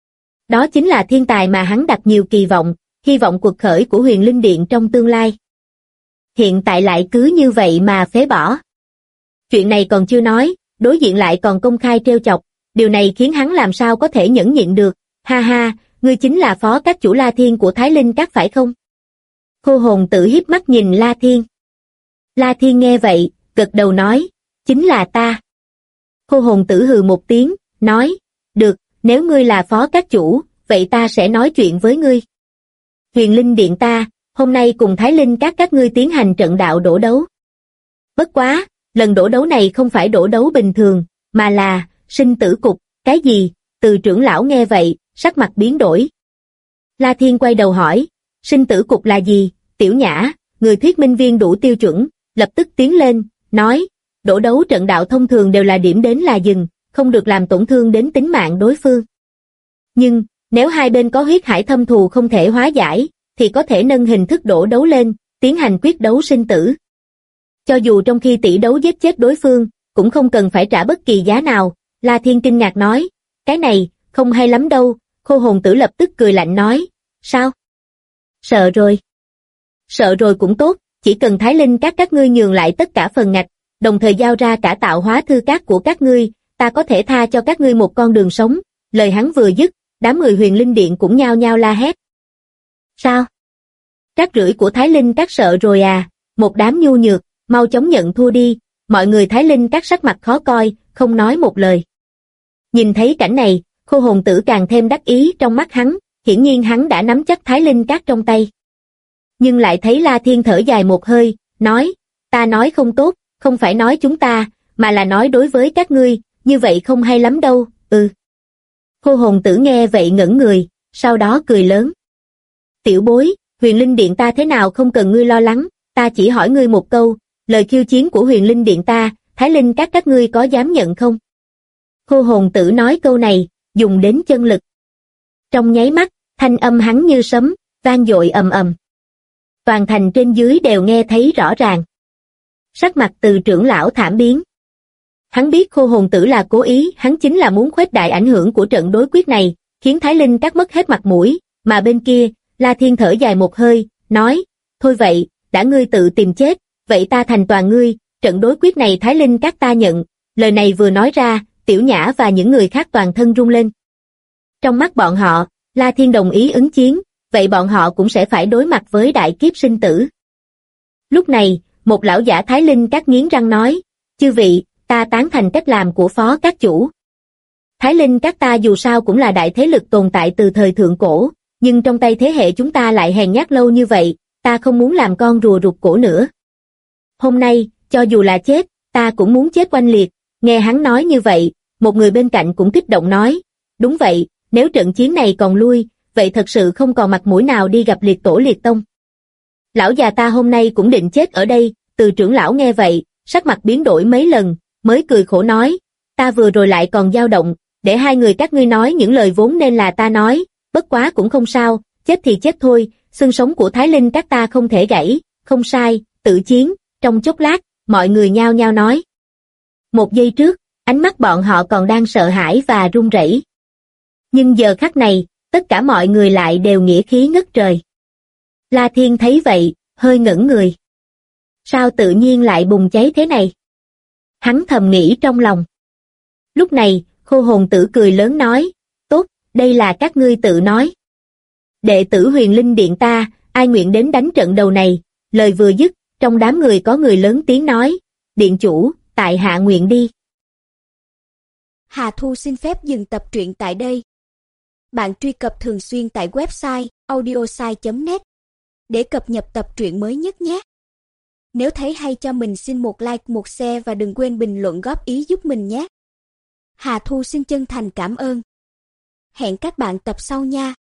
[SPEAKER 2] Đó chính là thiên tài mà hắn đặt nhiều kỳ vọng, hy vọng cuộc khởi của Huyền Linh Điện trong tương lai. Hiện tại lại cứ như vậy mà phế bỏ. Chuyện này còn chưa nói, đối diện lại còn công khai trêu chọc, điều này khiến hắn làm sao có thể nhẫn nhịn được. Ha ha, ngươi chính là phó các chủ La Thiên của Thái Linh Các phải không? Khô Hồn Tử hiếp mắt nhìn La Thiên. La Thiên nghe vậy, gật đầu nói, chính là ta. Khô hồn tử hừ một tiếng, nói, được, nếu ngươi là phó các chủ, vậy ta sẽ nói chuyện với ngươi. Huyền Linh Điện ta, hôm nay cùng Thái Linh các ngươi tiến hành trận đạo đổ đấu. Bất quá, lần đổ đấu này không phải đổ đấu bình thường, mà là sinh tử cục. Cái gì? Từ trưởng lão nghe vậy, sắc mặt biến đổi. La Thiên quay đầu hỏi, sinh tử cục là gì? Tiểu Nhã, người thuyết minh viên đủ tiêu chuẩn, lập tức tiến lên, nói, đổ đấu trận đạo thông thường đều là điểm đến là dừng, không được làm tổn thương đến tính mạng đối phương. Nhưng, nếu hai bên có huyết hải thâm thù không thể hóa giải, thì có thể nâng hình thức đổ đấu lên, tiến hành quyết đấu sinh tử. Cho dù trong khi tỷ đấu giết chết đối phương, cũng không cần phải trả bất kỳ giá nào. La Thiên kinh ngạc nói, cái này, không hay lắm đâu. Khô hồn tử lập tức cười lạnh nói, sao? Sợ rồi. Sợ rồi cũng tốt, chỉ cần Thái Linh các ngươi nhường lại tất cả phần ngạch, đồng thời giao ra cả tạo hóa thư các của các ngươi, ta có thể tha cho các ngươi một con đường sống. Lời hắn vừa dứt, đám người Huyền Linh Điện cũng nhao nhao la hét. Sao? Rác rưởi của Thái Linh các sợ rồi à? Một đám nhu nhược, mau chóng nhận thua đi. Mọi người Thái Linh các sắc mặt khó coi, không nói một lời. Nhìn thấy cảnh này, Khô hồn tử càng thêm đắc ý trong mắt hắn, hiển nhiên hắn đã nắm chắc Thái Linh các trong tay. Nhưng lại thấy La Thiên thở dài một hơi, nói, ta nói không tốt, không phải nói chúng ta, mà là nói đối với các ngươi, như vậy không hay lắm đâu. Khô hồn tử nghe vậy ngẩn người, sau đó cười lớn. Tiểu bối, Huyền Linh Điện ta thế nào không cần ngươi lo lắng, ta chỉ hỏi ngươi một câu, lời khiêu chiến của Huyền Linh Điện ta, Thái Linh các ngươi có dám nhận không? Khô hồn tử nói câu này, dùng đến chân lực. Trong nháy mắt, thanh âm hắn như sấm, vang dội ầm ầm. Toàn thành trên dưới đều nghe thấy rõ ràng. Sắc mặt Từ trưởng lão thảm biến. Hắn biết khô hồn tử là cố ý, hắn chính là muốn khuếch đại ảnh hưởng của trận đối quyết này, khiến Thái Linh các mất hết mặt mũi, mà bên kia, La Thiên thở dài một hơi, nói, thôi vậy, đã ngươi tự tìm chết, vậy ta thành toàn ngươi, trận đối quyết này Thái Linh các ta nhận. Lời này vừa nói ra, Tiểu Nhã và những người khác toàn thân rung lên. Trong mắt bọn họ, La Thiên đồng ý ứng chiến, vậy bọn họ cũng sẽ phải đối mặt với đại kiếp sinh tử. Lúc này, một lão giả Thái Linh các nghiến răng nói, chư vị, ta tán thành cách làm của phó các chủ. Thái Linh các ta dù sao cũng là đại thế lực tồn tại từ thời thượng cổ, nhưng trong tay thế hệ chúng ta lại hèn nhát lâu như vậy, ta không muốn làm con rùa rụt cổ nữa. Hôm nay, cho dù là chết, ta cũng muốn chết oanh liệt. Nghe hắn nói như vậy, một người bên cạnh cũng kích động nói, đúng vậy, nếu trận chiến này còn lui, vậy thật sự không còn mặt mũi nào đi gặp liệt tổ liệt tông. Lão già ta hôm nay cũng định chết ở đây. Từ trưởng lão nghe vậy, sắc mặt biến đổi mấy lần, mới cười khổ nói, ta vừa rồi lại còn dao động, để hai người các ngươi nói những lời vốn nên là ta nói, bất quá cũng không sao, chết thì chết thôi, xương sống của Thái Linh các ta không thể gãy, không sai, tự chiến. Trong chốc lát, mọi người nhao nhao nói. Một giây trước, ánh mắt bọn họ còn đang sợ hãi và run rẩy. Nhưng giờ khắc này, tất cả mọi người lại đều nghĩa khí ngất trời. La Thiên thấy vậy, hơi ngẩn người. Sao tự nhiên lại bùng cháy thế này? Hắn thầm nghĩ trong lòng. Lúc này, khô hồn tử cười lớn nói, tốt, đây là các ngươi tự nói. Đệ tử Huyền Linh Điện ta, ai nguyện đến đánh trận đầu này? Lời vừa dứt, trong đám người có người lớn tiếng nói, điện chủ, tại hạ nguyện đi.
[SPEAKER 3] Hà Thu xin phép dừng tập truyện tại đây. Bạn truy cập thường xuyên tại website audiosai.net để cập nhật tập truyện mới nhất nhé. Nếu thấy hay cho mình xin một like, một share và đừng quên bình luận góp ý giúp mình nhé. Hà Thu xin chân thành cảm ơn. Hẹn các bạn tập sau nha.